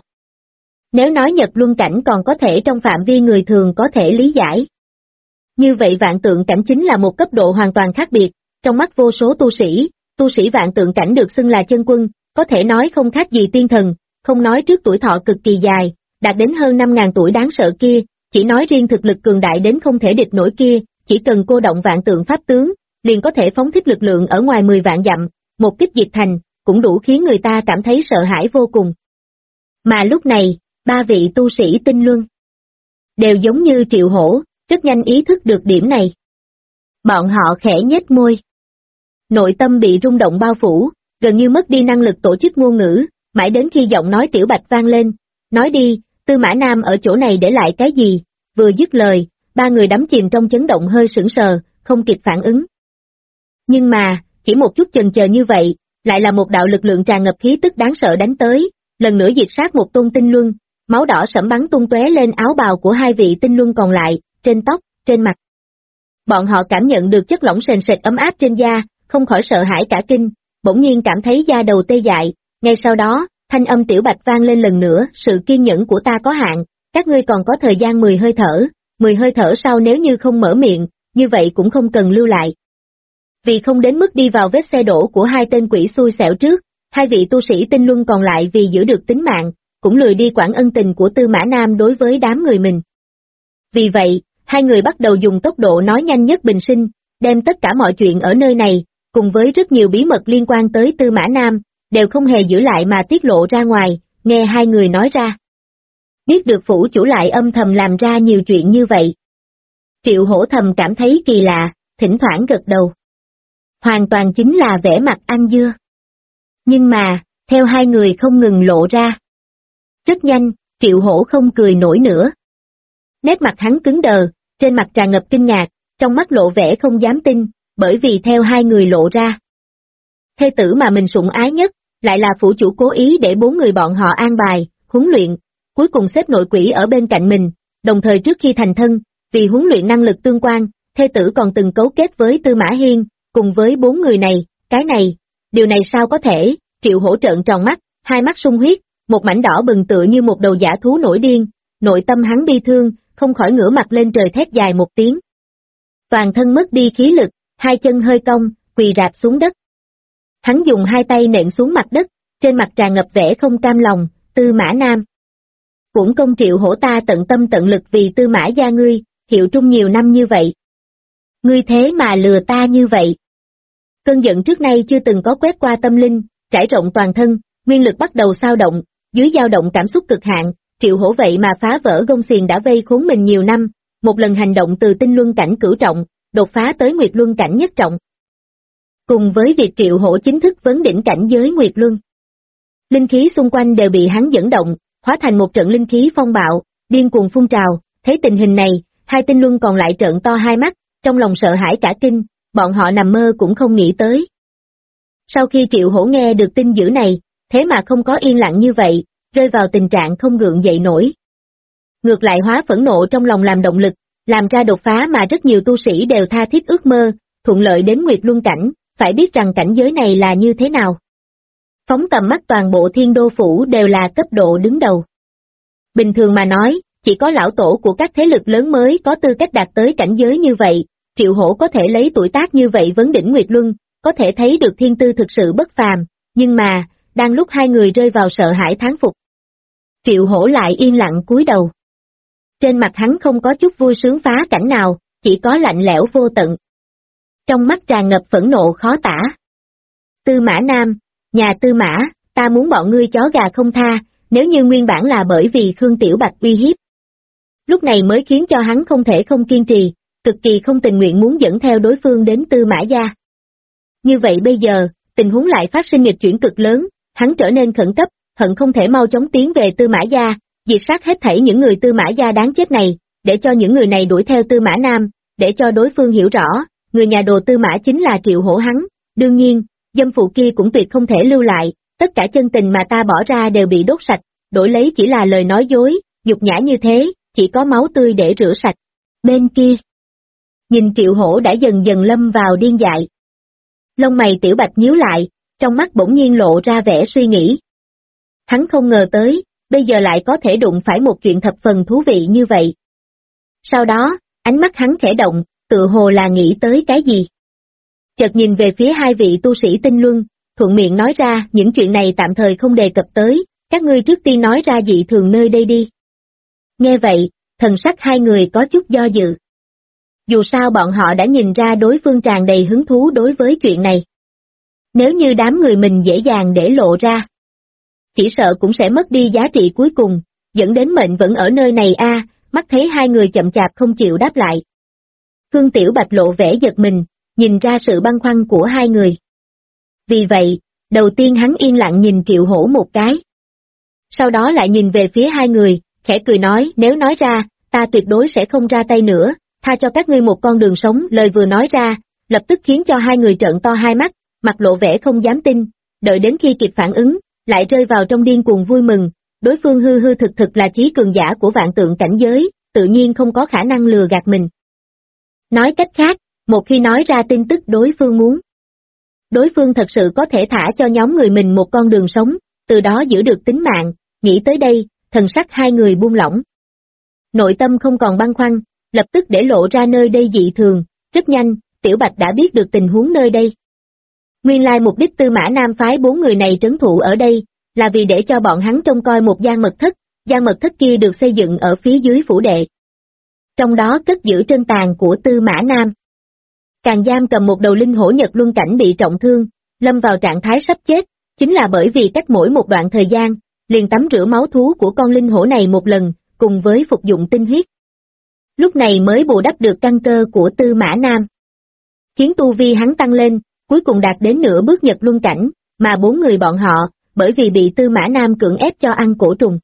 Nếu nói Nhật Luân cảnh còn có thể trong phạm vi người thường có thể lý giải. Như vậy Vạn Tượng cảnh chính là một cấp độ hoàn toàn khác biệt, trong mắt vô số tu sĩ Vạn Tượng cảnh được xưng là chân quân, có thể nói không khác gì tiên thần, không nói trước tuổi thọ cực kỳ dài, đạt đến hơn 5.000 tuổi đáng sợ kia, chỉ nói riêng thực lực cường đại đến không thể địch nổi kia, chỉ cần cô động Vạn Tượng pháp tướng, liền có thể phóng thích lực lượng ở ngoài 10 vạn dặm, một kích diệt thành, cũng đủ khiến người ta cảm thấy sợ hãi vô cùng. Mà lúc này, ba vị tu sĩ tinh luân đều giống như Triệu Hổ, rất nhanh ý thức được điểm này. Bọn họ khẽ nhếch môi. Nội tâm bị rung động bao phủ, gần như mất đi năng lực tổ chức ngôn ngữ, mãi đến khi giọng nói Tiểu Bạch vang lên, nói đi, Tư Mã Nam ở chỗ này để lại cái gì, vừa dứt lời, ba người đắm chìm trong chấn động hơi sững sờ, không kịp phản ứng. Nhưng mà, chỉ một chút chần chờ như vậy, lại là một đạo lực lượng tràn ngập khí tức đáng sợ đánh tới, lần nữa diệt sát một tôn tinh luân, máu đỏ sẫm bắn tung tóe lên áo bào của hai vị tinh luân còn lại, trên tóc, trên mặt. Bọn họ cảm nhận được chất lỏng sền sệt ấm áp trên da, không khỏi sợ hãi cả kinh, bỗng nhiên cảm thấy da đầu tê dại, ngay sau đó, thanh âm Tiểu Bạch vang lên lần nữa, sự kiên nhẫn của ta có hạn, các ngươi còn có thời gian 10 hơi thở sau nếu như không mở miệng, như vậy cũng không cần lưu lại. Vì không đến mức đi vào vết xe đổ của hai tên quỷ xui xẻo trước, hai vị tu sĩ tinh luân còn lại vì giữ được tính mạng, cũng lười đi quản ân tình của Tư Mã Nam đối với đám người mình. Vì vậy, hai người bắt đầu dùng tốc độ nói nhanh nhất bình sinh, đem tất cả mọi chuyện ở nơi này, cùng với rất nhiều bí mật liên quan tới Tư Mã Nam, đều không hề giữ lại mà tiết lộ ra ngoài, nghe hai người nói ra. Biết được phủ chủ lại âm thầm làm ra nhiều chuyện như vậy. Triệu Hổ thầm cảm thấy kỳ lạ, thỉnh thoảng gật đầu. Hoàn toàn chính là vẻ mặt ăn dưa. Nhưng mà, theo hai người không ngừng lộ ra. Rất nhanh, Triệu Hổ không cười nổi nữa. Nét mặt hắn cứng đờ, trên mặt tràn ngập kinh ngạc, trong mắt lộ vẻ không dám tin, bởi vì theo hai người lộ ra. Thê tử mà mình sủng ái nhất, lại là phủ chủ cố ý để 4 người bọn họ an bài, huấn luyện, cuối cùng xếp nội quỷ ở bên cạnh mình, đồng thời trước khi thành thân, vì huấn luyện năng lực tương quan, thê tử còn từng cấu kết với Tư Mã Hiên, cùng với 4 người này, cái này, điều này sao có thể, Triệu Hổ trợn tròn mắt, hai mắt sung huyết, một mảnh đỏ bừng tựa như một đầu dã thú nổi điên, nội tâm hắn bi thương, không khỏi ngửa mặt lên trời thét dài một tiếng. Toàn thân mất đi khí lực, hai chân hơi cong, quỳ rạp xuống đất. Hắn dùng hai tay nện xuống mặt đất, trên mặt tràn ngập vẻ không cam lòng, Tư Mã Nam. Cũng công Triệu Hổ ta tận tâm tận lực vì Tư Mã gia ngươi, hiệu trung nhiều năm như vậy. Ngươi thế mà lừa ta như vậy. Cơn giận trước nay chưa từng có quét qua tâm linh, trải rộng toàn thân, nguyên lực bắt đầu xao động, dưới dao động cảm xúc cực hạn, Triệu Hổ vậy mà phá vỡ gông xiềng đã vây khốn mình nhiều năm, một lần hành động từ tinh luân cảnh cửu trọng, đột phá tới nguyệt luân cảnh nhất trọng. Cùng với việc Triệu Hổ chính thức vấn đỉnh cảnh giới nguyệt luân. Linh khí xung quanh đều bị hắn dẫn động, hóa thành một trận linh khí phong bạo, điên cuồng phun trào, thấy tình hình này, hai tinh luân còn lại trợn to hai mắt, trong lòng sợ hãi cả kinh, bọn họ nằm mơ cũng không nghĩ tới. Sau khi Triệu Hổ nghe được tin dữ này, thế mà không có yên lặng như vậy, rơi vào tình trạng không gượng dậy nổi. Ngược lại hóa phẫn nộ trong lòng làm động lực, làm ra đột phá mà rất nhiều tu sĩ đều tha thiết ước mơ, thuận lợi đến nguyệt luân cảnh, phải biết rằng cảnh giới này là như thế nào. Phóng tầm mắt toàn bộ Thiên Đô Phủ đều là cấp độ đứng đầu. Bình thường mà nói, chỉ có lão tổ của các thế lực lớn mới có tư cách đạt tới cảnh giới như vậy, Triệu Hổ có thể lấy tuổi tác như vậy vấn đỉnh nguyệt luân, có thể thấy được thiên tư thực sự bất phàm, nhưng mà, đang lúc hai người rơi vào sợ hãi thán phục. Triệu Hổ lại yên lặng cúi đầu. Trên mặt hắn không có chút vui sướng phá cảnh nào, chỉ có lạnh lẽo vô tận. Trong mắt tràn ngập phẫn nộ khó tả. Tư Mã Nam, nhà Tư Mã, ta muốn bọn ngươi chó gà không tha, nếu như nguyên bản là bởi vì Khương Tiểu Bạch uy hiếp. Lúc này mới khiến cho hắn không thể không kiên trì, cực kỳ không tình nguyện muốn dẫn theo đối phương đến Tư Mã gia. Như vậy bây giờ, tình huống lại phát sinh nghịch chuyển cực lớn, hắn trở nên khẩn cấp, hận không thể mau chóng tiến về Tư Mã gia, diệt sát hết thảy những người Tư Mã gia đáng chết này, để cho những người này đuổi theo Tư Mã Nam, để cho đối phương hiểu rõ, người nhà đồ Tư Mã chính là Triệu Hổ hắn, đương nhiên, dâm phụ kia cũng tuyệt không thể lưu lại, Tất cả chân tình mà ta bỏ ra đều bị đốt sạch, đổi lấy chỉ là lời nói dối, nhục nhã như thế, chỉ có máu tươi để rửa sạch. Bên kia, nhìn Triệu Hổ đã dần dần lâm vào điên dại. Lông mày Tiểu Bạch nhíu lại, trong mắt bỗng nhiên lộ ra vẻ suy nghĩ. Hắn không ngờ tới, bây giờ lại có thể đụng phải một chuyện thập phần thú vị như vậy. Sau đó, ánh mắt hắn khẽ động, tự hồ là nghĩ tới cái gì. Chợt nhìn về phía hai vị tu sĩ tinh luân, thuận miệng nói ra những chuyện này tạm thời không đề cập tới, các ngươi trước tiên nói ra dị thường nơi đây đi. Nghe vậy, thần sắc hai người có chút do dự. Dù sao bọn họ đã nhìn ra đối phương tràn đầy hứng thú đối với chuyện này. Nếu như đám người mình dễ dàng để lộ ra, chỉ sợ cũng sẽ mất đi giá trị cuối cùng, dẫn đến mệnh vẫn ở nơi này mắt thấy hai người chậm chạp không chịu đáp lại. Khương Tiểu Bạch lộ vẻ giật mình, nhìn ra sự băn khoăn của hai người. Vì vậy, đầu tiên hắn yên lặng nhìn Triệu Hổ một cái. Sau đó lại nhìn về phía hai người, khẽ cười nói nếu nói ra, ta tuyệt đối sẽ không ra tay nữa, tha cho các ngươi một con đường sống. Lời vừa nói ra, lập tức khiến cho hai người trợn to hai mắt, mặt lộ vẻ không dám tin, đợi đến khi kịp phản ứng, lại rơi vào trong điên cuồng vui mừng, đối phương hư hư thực thực là chí cường giả của vạn tượng cảnh giới, tự nhiên không có khả năng lừa gạt mình. Nói cách khác, một khi nói ra tin tức đối phương muốn, đối phương thật sự có thể thả cho nhóm người mình một con đường sống, từ đó giữ được tính mạng. Nghĩ tới đây, thần sắc hai người buông lỏng. Nội tâm không còn băn khoăn, lập tức để lộ ra nơi đây dị thường, rất nhanh, Tiểu Bạch đã biết được tình huống nơi đây. Nguyên lai mục đích Tư Mã Nam phái 4 người này trấn thủ ở đây, là vì để cho bọn hắn trông coi một gian mật thất kia được xây dựng ở phía dưới phủ đệ. Trong đó cất giữ trân tàn của Tư Mã Nam. Càng giam cầm một đầu linh hổ Nhật Luân cảnh bị trọng thương, lâm vào trạng thái sắp chết, chính là bởi vì cách mỗi một đoạn thời gian, liền tắm rửa máu thú của con linh hổ này một lần, cùng với phục dụng tinh huyết. Lúc này mới bù đắp được căn cơ của Tư Mã Nam. Khiến tu vi hắn tăng lên, cuối cùng đạt đến nửa bước Nhật Luân cảnh, mà 4 người bọn họ, bởi vì bị Tư Mã Nam cưỡng ép cho ăn cổ trùng.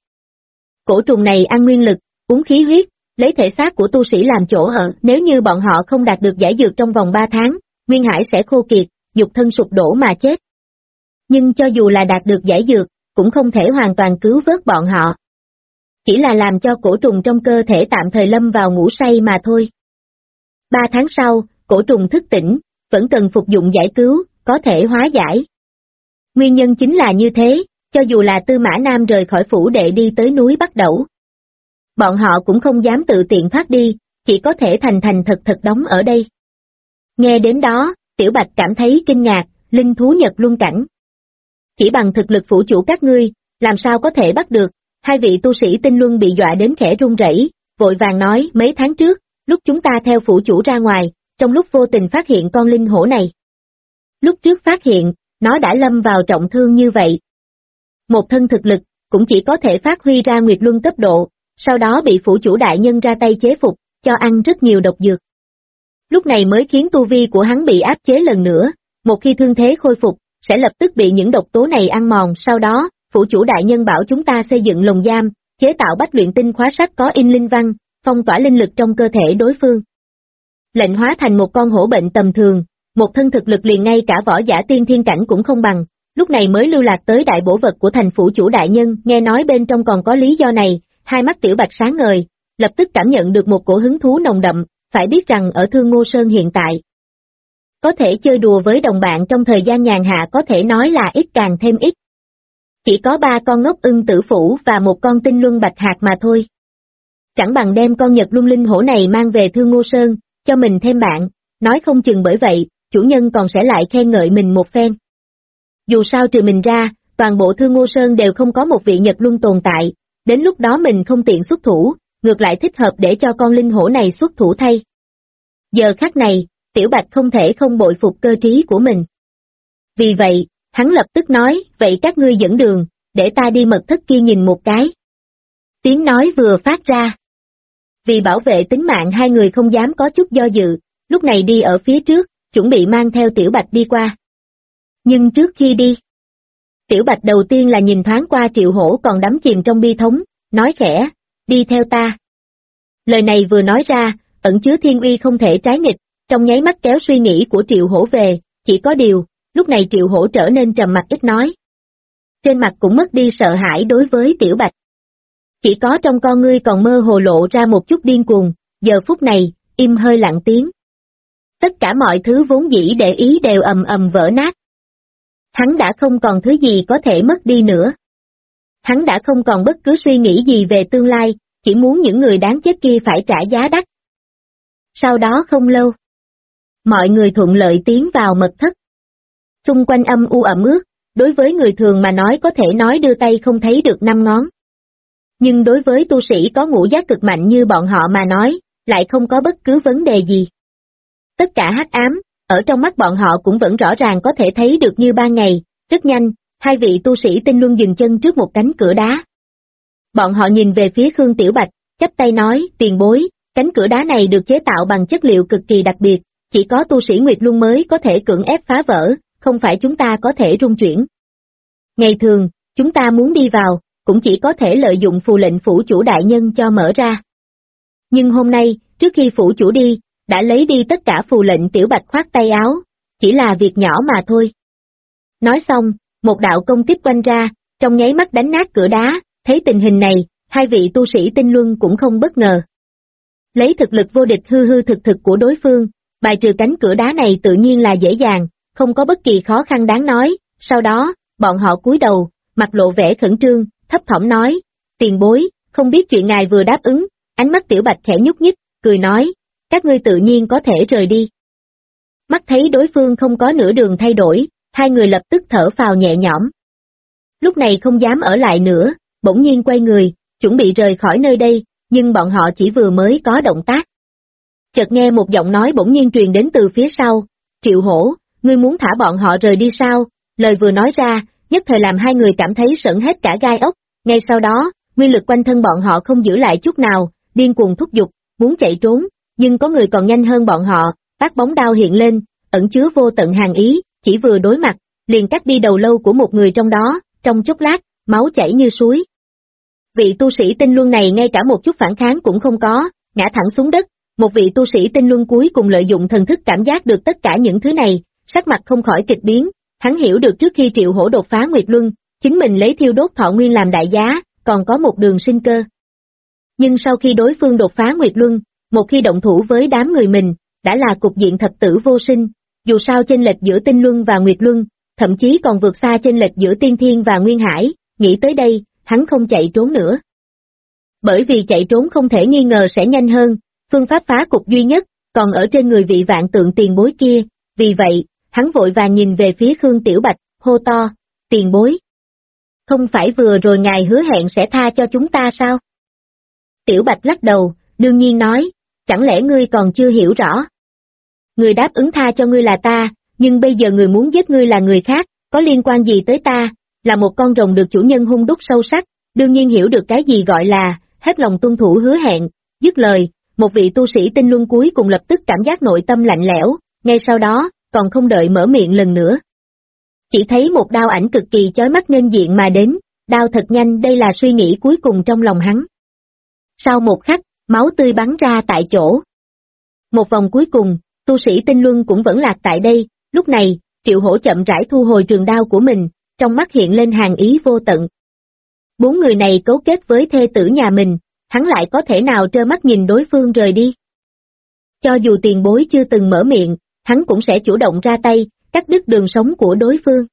Cổ trùng này ăn nguyên lực, uống khí huyết, lấy thể xác của tu sĩ làm chỗ ở, nếu như bọn họ không đạt được giải dược trong vòng 3 tháng, nguyên hải sẽ khô kiệt, nhục thân sụp đổ mà chết. Nhưng cho dù là đạt được giải dược, cũng không thể hoàn toàn cứu vớt bọn họ. Chỉ là làm cho cổ trùng trong cơ thể tạm thời lâm vào ngủ say mà thôi. 3 tháng sau, cổ trùng thức tỉnh, vẫn cần phục dụng giải cứu, có thể hóa giải. Nguyên nhân chính là như thế, cho dù là Tư Mã Nam rời khỏi phủ đệ đi tới núi Bắc Đẩu, bọn họ cũng không dám tự tiện thoát đi, chỉ có thể thành thành thật thật đóng ở đây. Nghe đến đó, Tiểu Bạch cảm thấy kinh ngạc, linh thú Nhật Luân cảnh. Chỉ bằng thực lực phủ chủ các ngươi, làm sao có thể bắt được? Hai vị tu sĩ tinh luân bị dọa đến khẽ run rẩy, vội vàng nói mấy tháng trước, lúc chúng ta theo phủ chủ ra ngoài, trong lúc vô tình phát hiện con linh hổ này. Lúc trước phát hiện, nó đã lâm vào trọng thương như vậy. Một thân thực lực, cũng chỉ có thể phát huy ra Nguyệt Luân cấp độ, sau đó bị phủ chủ đại nhân ra tay chế phục, cho ăn rất nhiều độc dược. Lúc này mới khiến tu vi của hắn bị áp chế lần nữa, một khi thương thế khôi phục, sẽ lập tức bị những độc tố này ăn mòn. Sau đó, phủ chủ đại nhân bảo chúng ta xây dựng lồng giam, chế tạo bách luyện tinh khóa sắt có in linh văn, phong tỏa linh lực trong cơ thể đối phương. Lệnh hóa thành một con hổ bệnh tầm thường, một thân thực lực liền ngay cả võ giả tiên thiên cảnh cũng không bằng, lúc này mới lưu lạc tới đại bổ vật của thành phủ chủ đại nhân. Nghe nói bên trong còn có lý do này, hai mắt Tiểu Bạch sáng ngời, lập tức cảm nhận được một cổ hứng thú nồng đậm, phải biết rằng ở Thương Ngô Sơn hiện tại, có thể chơi đùa với đồng bạn trong thời gian nhàn hạ có thể nói là ít càng thêm ít. Chỉ có 3 con ngốc ưng tử phủ và một con tinh luân bạch hạt mà thôi. Chẳng bằng đem con Nhật Luân linh hổ này mang về Thương Ngô Sơn, cho mình thêm bạn, nói không chừng bởi vậy, chủ nhân còn sẽ lại khen ngợi mình một phen. Dù sao trừ mình ra, toàn bộ Thương Ngô Sơn đều không có một vị Nhật Luân tồn tại, đến lúc đó mình không tiện xuất thủ, ngược lại thích hợp để cho con linh hổ này xuất thủ thay. Giờ khắc này, Tiểu Bạch không thể không bội phục cơ trí của mình. Vì vậy, hắn lập tức nói, vậy các ngươi dẫn đường, để ta đi mật thất kia nhìn một cái. Tiếng nói vừa phát ra. Vì bảo vệ tính mạng hai người không dám có chút do dự, lúc này đi ở phía trước, chuẩn bị mang theo Tiểu Bạch đi qua. Nhưng trước khi đi, Tiểu Bạch đầu tiên là nhìn thoáng qua Triệu Hổ còn đắm chìm trong bi thống, nói khẽ, đi theo ta. Lời này vừa nói ra, ẩn chứa thiên uy không thể trái nghịch, trong nháy mắt kéo suy nghĩ của Triệu Hổ về, chỉ có điều, lúc này Triệu Hổ trở nên trầm mặc ít nói. trên mặt cũng mất đi sợ hãi đối với Tiểu Bạch. Chỉ có trong con ngươi còn mơ hồ lộ ra một chút điên cuồng, giờ phút này, im hơi lặng tiếng. Tất cả mọi thứ vốn dĩ để ý đều ầm ầm vỡ nát. Hắn đã không còn thứ gì có thể mất đi nữa. Hắn đã không còn bất cứ suy nghĩ gì về tương lai, chỉ muốn những người đáng chết kia phải trả giá đắt. Sau đó không lâu, mọi người thuận lợi tiến vào mật thất. Xung quanh âm u ẩm ướt, đối với người thường mà nói có thể nói đưa tay không thấy được năm ngón. Nhưng đối với tu sĩ có ngũ giác cực mạnh như bọn họ mà nói, lại không có bất cứ vấn đề gì. Tất cả hắc ám, ở trong mắt bọn họ cũng vẫn rõ ràng có thể thấy được như ban ngày, rất nhanh, hai vị tu sĩ tinh luân dừng chân trước một cánh cửa đá. Bọn họ nhìn về phía Khương Tiểu Bạch, chắp tay nói, tiền bối, cánh cửa đá này được chế tạo bằng chất liệu cực kỳ đặc biệt, chỉ có tu sĩ Nguyệt Luân mới có thể cưỡng ép phá vỡ, không phải chúng ta có thể rung chuyển. Ngày thường, chúng ta muốn đi vào, cũng chỉ có thể lợi dụng phù lệnh phủ chủ đại nhân cho mở ra. Nhưng hôm nay, trước khi phủ chủ đi, đã lấy đi tất cả phù lệnh. Tiểu Bạch khoát tay áo, chỉ là việc nhỏ mà thôi. Nói xong, một đạo công kích quanh ra, trong nháy mắt đánh nát cửa đá, thấy tình hình này, hai vị tu sĩ tinh luân cũng không bất ngờ. Lấy thực lực vô địch hư hư thực thực của đối phương, bài trừ cánh cửa đá này tự nhiên là dễ dàng, không có bất kỳ khó khăn đáng nói. Sau đó, bọn họ cúi đầu, mặt lộ vẻ khẩn trương, thấp thỏm nói, tiền bối, không biết chuyện ngài vừa đáp ứng. Ánh mắt Tiểu Bạch khẽ nhúc nhích, cười nói, các ngươi tự nhiên có thể rời đi. Mắt thấy đối phương không có nửa đường thay đổi, hai người lập tức thở phào nhẹ nhõm. Lúc này không dám ở lại nữa, bỗng nhiên quay người, chuẩn bị rời khỏi nơi đây, nhưng bọn họ chỉ vừa mới có động tác. Chợt nghe một giọng nói bỗng nhiên truyền đến từ phía sau, Triệu Hổ, ngươi muốn thả bọn họ rời đi sao? Lời vừa nói ra, nhất thời làm hai người cảm thấy sởn hết cả gai ốc, ngay sau đó, nguyên lực quanh thân bọn họ không giữ lại chút nào, điên cuồng thúc giục, muốn chạy trốn, nhưng có người còn nhanh hơn bọn họ, bát bóng đao hiện lên, ẩn chứa vô tận hàn ý, chỉ vừa đối mặt, liền cắt đi đầu lâu của một người trong đó, trong chốc lát, máu chảy như suối. Vị tu sĩ tinh luân này ngay cả một chút phản kháng cũng không có, ngã thẳng xuống đất, một vị tu sĩ tinh luân cuối cùng lợi dụng thần thức cảm giác được tất cả những thứ này, sắc mặt không khỏi kịch biến, hắn hiểu được trước khi Triệu Hổ đột phá Nguyệt Luân, chính mình lấy thiêu đốt thọ nguyên làm đại giá, còn có một đường sinh cơ. Nhưng sau khi đối phương đột phá Nguyệt Luân, một khi động thủ với đám người mình, đã là cục diện thập tử vô sinh, dù sao chênh lệch giữa Tinh Luân và Nguyệt Luân, thậm chí còn vượt xa chênh lệch giữa Tiên Thiên và Nguyên Hải, nghĩ tới đây, hắn không chạy trốn nữa. Bởi vì chạy trốn không thể nghi ngờ sẽ nhanh hơn, phương pháp phá cục duy nhất, còn ở trên người vị vạn tượng tiền bối kia, vì vậy, hắn vội vàng nhìn về phía Khương Tiểu Bạch, hô to, tiền bối. Không phải vừa rồi ngài hứa hẹn sẽ tha cho chúng ta sao? Tiểu Bạch lắc đầu, đương nhiên nói, chẳng lẽ ngươi còn chưa hiểu rõ? Người đáp ứng tha cho ngươi là ta, nhưng bây giờ người muốn giết ngươi là người khác, có liên quan gì tới ta, là một con rồng được chủ nhân hung đúc sâu sắc, đương nhiên hiểu được cái gì gọi là, hết lòng tuân thủ hứa hẹn, dứt lời, một vị tu sĩ tinh luân cuối cùng lập tức cảm giác nội tâm lạnh lẽo, ngay sau đó, còn không đợi mở miệng lần nữa. Chỉ thấy một đao ảnh cực kỳ chói mắt nghênh diện mà đến, đao thật nhanh, đây là suy nghĩ cuối cùng trong lòng hắn. Sau một khắc, máu tươi bắn ra tại chỗ. Một vòng cuối cùng, tu sĩ tinh luân cũng vẫn lạc tại đây, lúc này, Triệu Hổ chậm rãi thu hồi trường đao của mình, trong mắt hiện lên hàn ý vô tận. Bốn người này cấu kết với thê tử nhà mình, hắn lại có thể nào trơ mắt nhìn đối phương rời đi. Cho dù tiền bối chưa từng mở miệng, hắn cũng sẽ chủ động ra tay, cắt đứt đường sống của đối phương.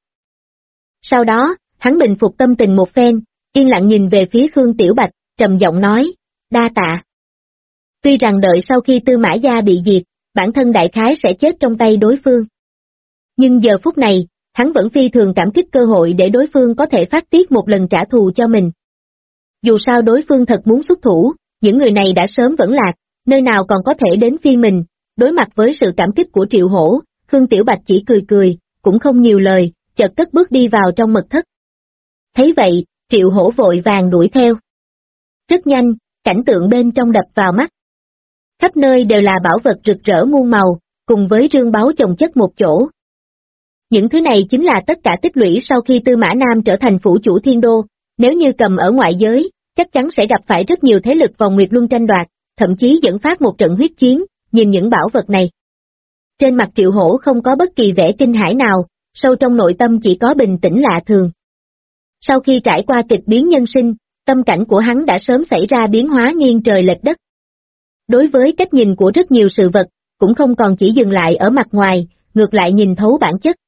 Sau đó, hắn bình phục tâm tình một phen, yên lặng nhìn về phía Khương Tiểu Bạch, trầm giọng nói, đa tạ. Tuy rằng đợi sau khi Tư Mã Gia bị diệt, bản thân đại khái sẽ chết trong tay đối phương. Nhưng giờ phút này, hắn vẫn phi thường cảm kích cơ hội để đối phương có thể phát tiết một lần trả thù cho mình. Dù sao đối phương thật muốn xuất thủ, những người này đã sớm vẫn lạc, nơi nào còn có thể đến phiên mình, đối mặt với sự cảm kích của Triệu Hổ, Khương Tiểu Bạch chỉ cười cười, cũng không nhiều lời, chợt cất bước đi vào trong mật thất. Thấy vậy, Triệu Hổ vội vàng đuổi theo. Rất nhanh, cảnh tượng bên trong đập vào mắt. Khắp nơi đều là bảo vật rực rỡ muôn màu, cùng với rương báu chồng chất một chỗ. Những thứ này chính là tất cả tích lũy sau khi Tư Mã Nam trở thành phủ chủ Thiên Đô, nếu như cầm ở ngoại giới, chắc chắn sẽ gặp phải rất nhiều thế lực vòng Nguyệt Luân tranh đoạt, thậm chí dẫn phát một trận huyết chiến, nhìn những bảo vật này. Trên mặt Triệu Hổ không có bất kỳ vẻ kinh hãi nào, sâu trong nội tâm chỉ có bình tĩnh lạ thường. Sau khi trải qua kịch biến nhân sinh, tâm cảnh của hắn đã sớm xảy ra biến hóa nghiêng trời lệch đất. Đối với cách nhìn của rất nhiều sự vật, cũng không còn chỉ dừng lại ở mặt ngoài, ngược lại nhìn thấu bản chất.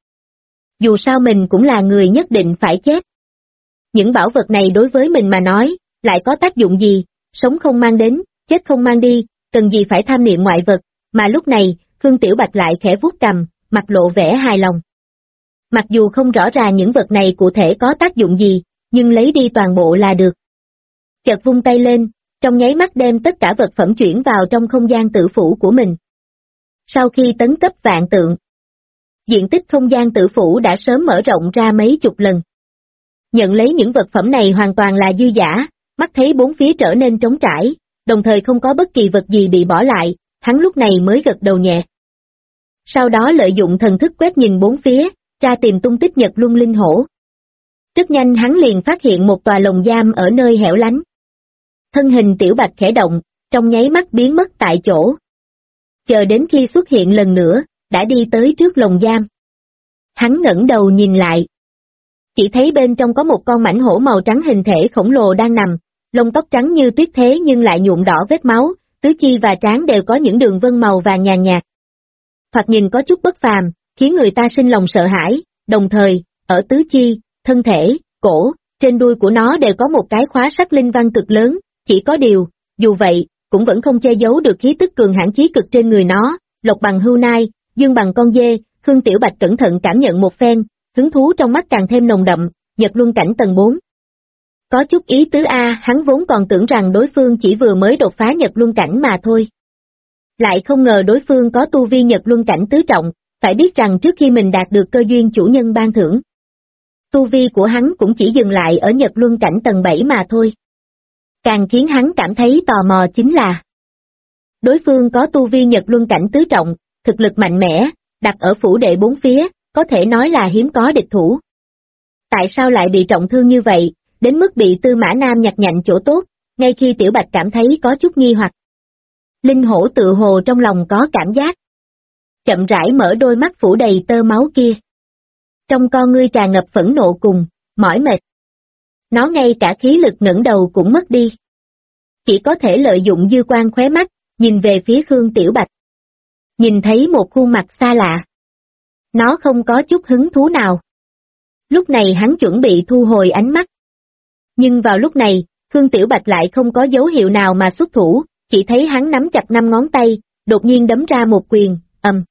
Dù sao mình cũng là người nhất định phải chết. Những bảo vật này đối với mình mà nói, lại có tác dụng gì, sống không mang đến, chết không mang đi, cần gì phải tham niệm ngoại vật, mà lúc này, Khương Tiểu Bạch lại khẽ vuốt cằm, mặt lộ vẻ hài lòng. Mặc dù không rõ ràng những vật này cụ thể có tác dụng gì, nhưng lấy đi toàn bộ là được. Chợt vung tay lên, trong nháy mắt đem tất cả vật phẩm chuyển vào trong không gian tử phủ của mình. Sau khi tấn cấp vạn tượng, diện tích không gian tử phủ đã sớm mở rộng ra mấy chục lần. Nhận lấy những vật phẩm này hoàn toàn là dư giả, mắt thấy bốn phía trở nên trống trải, đồng thời không có bất kỳ vật gì bị bỏ lại, hắn lúc này mới gật đầu nhẹ. Sau đó lợi dụng thần thức quét nhìn bốn phía, tra tìm tung tích Nhật Luân Linh Hổ. Rất nhanh hắn liền phát hiện một tòa lồng giam ở nơi hẻo lánh. Thân hình Tiểu Bạch khẽ động, trong nháy mắt biến mất tại chỗ. Chờ đến khi xuất hiện lần nữa, đã đi tới trước lồng giam. Hắn ngẩng đầu nhìn lại. Chỉ thấy bên trong có một con mãnh hổ màu trắng hình thể khổng lồ đang nằm, lông tóc trắng như tuyết thế nhưng lại nhuộm đỏ vết máu, tứ chi và trán đều có những đường vân màu vàng nhàn nhạt. Thoạt nhìn có chút bất phàm, khiến người ta sinh lòng sợ hãi, đồng thời, ở tứ chi, thân thể, cổ, trên đuôi của nó đều có một cái khóa sắt linh văn cực lớn, chỉ có điều, dù vậy, cũng vẫn không che giấu được khí tức cường hãn chí cực trên người nó, lộc bằng hươu nai, dương bằng con dê. Khương Tiểu Bạch cẩn thận cảm nhận một phen, hứng thú trong mắt càng thêm nồng đậm, Nhật Luân cảnh tầng 4. Có chút ý tứ hắn vốn còn tưởng rằng đối phương chỉ vừa mới đột phá Nhật Luân cảnh mà thôi. Lại không ngờ đối phương có tu vi Nhật Luân cảnh tứ trọng, phải biết rằng trước khi mình đạt được cơ duyên chủ nhân ban thưởng, tu vi của hắn cũng chỉ dừng lại ở Nhật Luân cảnh tầng 7 mà thôi. Càng khiến hắn cảm thấy tò mò chính là đối phương có tu vi Nhật Luân cảnh tứ trọng, thực lực mạnh mẽ, đặt ở phủ đệ bốn phía, có thể nói là hiếm có địch thủ. Tại sao lại bị trọng thương như vậy, đến mức bị Tư Mã Nam nhặt nhạnh chỗ tốt, ngay khi Tiểu Bạch cảm thấy có chút nghi hoặc. Linh hổ tự hồ trong lòng có cảm giác. Chậm rãi mở đôi mắt phủ đầy tơ máu kia. Trong con ngươi tràn ngập phẫn nộ cùng, mỏi mệt. Nó ngay cả khí lực ngẩng đầu cũng mất đi. Chỉ có thể lợi dụng dư quang khóe mắt, nhìn về phía Khương Tiểu Bạch. Nhìn thấy một khuôn mặt xa lạ. Nó không có chút hứng thú nào. Lúc này hắn chuẩn bị thu hồi ánh mắt. Nhưng vào lúc này, Khương Tiểu Bạch lại không có dấu hiệu nào mà xuất thủ, chỉ thấy hắn nắm chặt 5 ngón tay, đột nhiên đấm ra một quyền, ầm.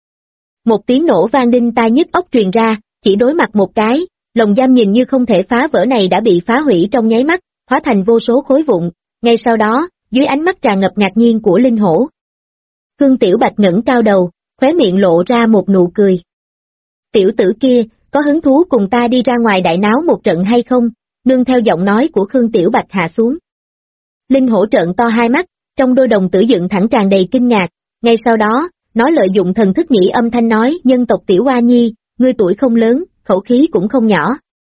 Một tiếng nổ vang đinh tai nhức óc truyền ra, chỉ đối mặt một cái, lồng giam nhìn như không thể phá vỡ này đã bị phá hủy trong nháy mắt, hóa thành vô số khối vụn, ngay sau đó, dưới ánh mắt tràn ngập ngạc nhiên của linh hổ. Khương Tiểu Bạch ngẩng cao đầu, khóe miệng lộ ra một nụ cười. Tiểu tử kia, có hứng thú cùng ta đi ra ngoài đại náo một trận hay không? Nương theo giọng nói của Khương Tiểu Bạch hạ xuống. Linh hổ trợn to hai mắt, trong đôi đồng tử dựng thẳng tràn đầy kinh ngạc, ngay sau đó, nó lợi dụng thần thức nghĩ âm thanh nói, nhân tộc Tiểu Hoa Nhi, ngươi tuổi không lớn, khẩu khí cũng không nhỏ.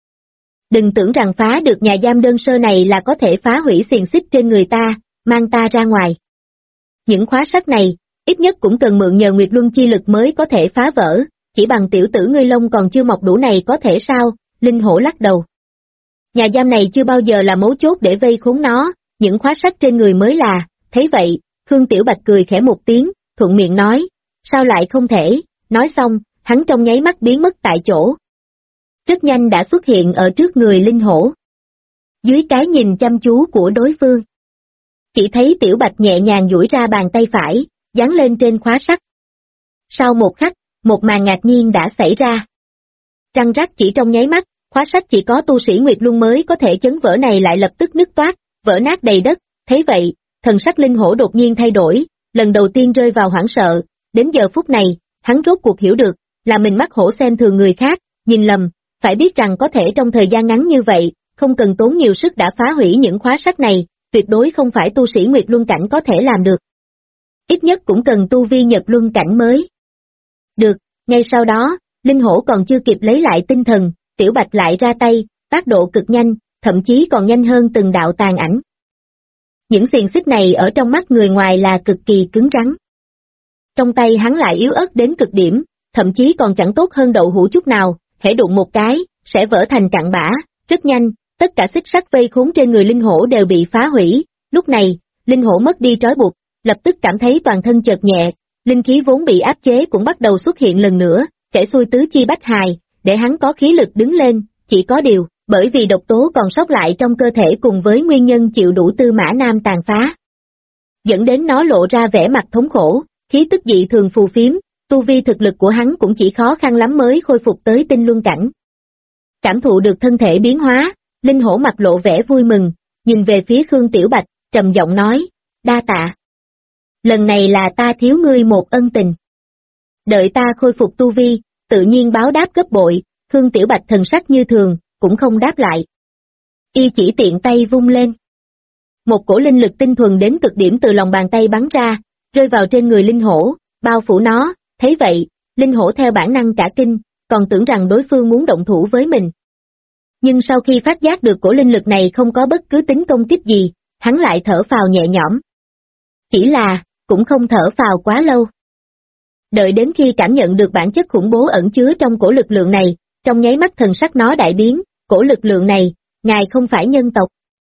Đừng tưởng rằng phá được nhà giam đơn sơ này là có thể phá hủy xiềng xích trên người ta, mang ta ra ngoài. Những khóa sắt này, ít nhất cũng cần mượn nhờ Nguyệt Luân chi lực mới có thể phá vỡ, chỉ bằng tiểu tử ngươi lông còn chưa mọc đủ này có thể sao? Linh hổ lắc đầu. Nhà giam này chưa bao giờ là mấu chốt để vây khốn nó, những khóa sắt trên người mới là, thấy vậy, Khương Tiểu Bạch cười khẽ một tiếng, thuận miệng nói, sao lại không thể, nói xong, hắn trong nháy mắt biến mất tại chỗ. Rất nhanh đã xuất hiện ở trước người linh hổ. Dưới cái nhìn chăm chú của đối phương, chỉ thấy Tiểu Bạch nhẹ nhàng duỗi ra bàn tay phải, dán lên trên khóa sắt. Sau một khắc, một màn ngạc nhiên đã xảy ra. Răng rắc chỉ trong nháy mắt, khóa sắt chỉ có tu sĩ Nguyệt Luân mới có thể chấn vỡ này lại lập tức nứt toác, vỡ nát đầy đất, thấy vậy, thần sắc linh hổ đột nhiên thay đổi, lần đầu tiên rơi vào hoảng sợ, đến giờ phút này, hắn rốt cuộc hiểu được, là mình mắc hổ xem thường người khác, nhìn lầm, phải biết rằng có thể trong thời gian ngắn như vậy, không cần tốn nhiều sức đã phá hủy những khóa sắt này, tuyệt đối không phải tu sĩ Nguyệt Luân cảnh có thể làm được. Ít nhất cũng cần tu vi Nhật Luân cảnh mới. Được, ngay sau đó, linh hổ còn chưa kịp lấy lại tinh thần, Tiểu Bạch lại ra tay, tác độ cực nhanh, thậm chí còn nhanh hơn từng đạo tàn ảnh. Những xiềng xích này ở trong mắt người ngoài là cực kỳ cứng rắn. Trong tay hắn lại yếu ớt đến cực điểm, thậm chí còn chẳng tốt hơn đậu hũ chút nào, hễ đụng một cái, sẽ vỡ thành cặn bã, Rất nhanh, tất cả xích sắt vây khốn trên người linh hổ đều bị phá hủy, lúc này, linh hổ mất đi trói buộc, lập tức cảm thấy toàn thân chợt nhẹ, linh khí vốn bị áp chế cũng bắt đầu xuất hiện lần nữa, chảy xuôi tứ chi bách hài, để hắn có khí lực đứng lên, chỉ có điều, bởi vì độc tố còn sót lại trong cơ thể cùng với nguyên nhân chịu đủ Tư Mã Nam tàn phá, dẫn đến nó lộ ra vẻ mặt thống khổ, khí tức dị thường phù phiếm, tu vi thực lực của hắn cũng chỉ khó khăn lắm mới khôi phục tới tinh luân cảnh. Cảm thụ được thân thể biến hóa, linh hổ mặt lộ vẻ vui mừng, nhìn về phía Khương Tiểu Bạch, trầm giọng nói, đa tạ. Lần này là ta thiếu ngươi một ân tình. Đợi ta khôi phục tu vi, tự nhiên báo đáp gấp bội, Khương Tiểu Bạch thần sắc như thường, cũng không đáp lại. Y chỉ tiện tay vung lên. Một cổ linh lực tinh thuần đến cực điểm từ lòng bàn tay bắn ra, rơi vào trên người linh hổ, bao phủ nó, thấy vậy, linh hổ theo bản năng cả kinh, còn tưởng rằng đối phương muốn động thủ với mình. Nhưng sau khi phát giác được cổ linh lực này không có bất cứ tính công kích gì, hắn lại thở phào nhẹ nhõm. Chỉ là, cũng không thở phào quá lâu. Đợi đến khi cảm nhận được bản chất khủng bố ẩn chứa trong cổ lực lượng này, trong nháy mắt thần sắc nó đại biến, cổ lực lượng này, ngài không phải nhân tộc.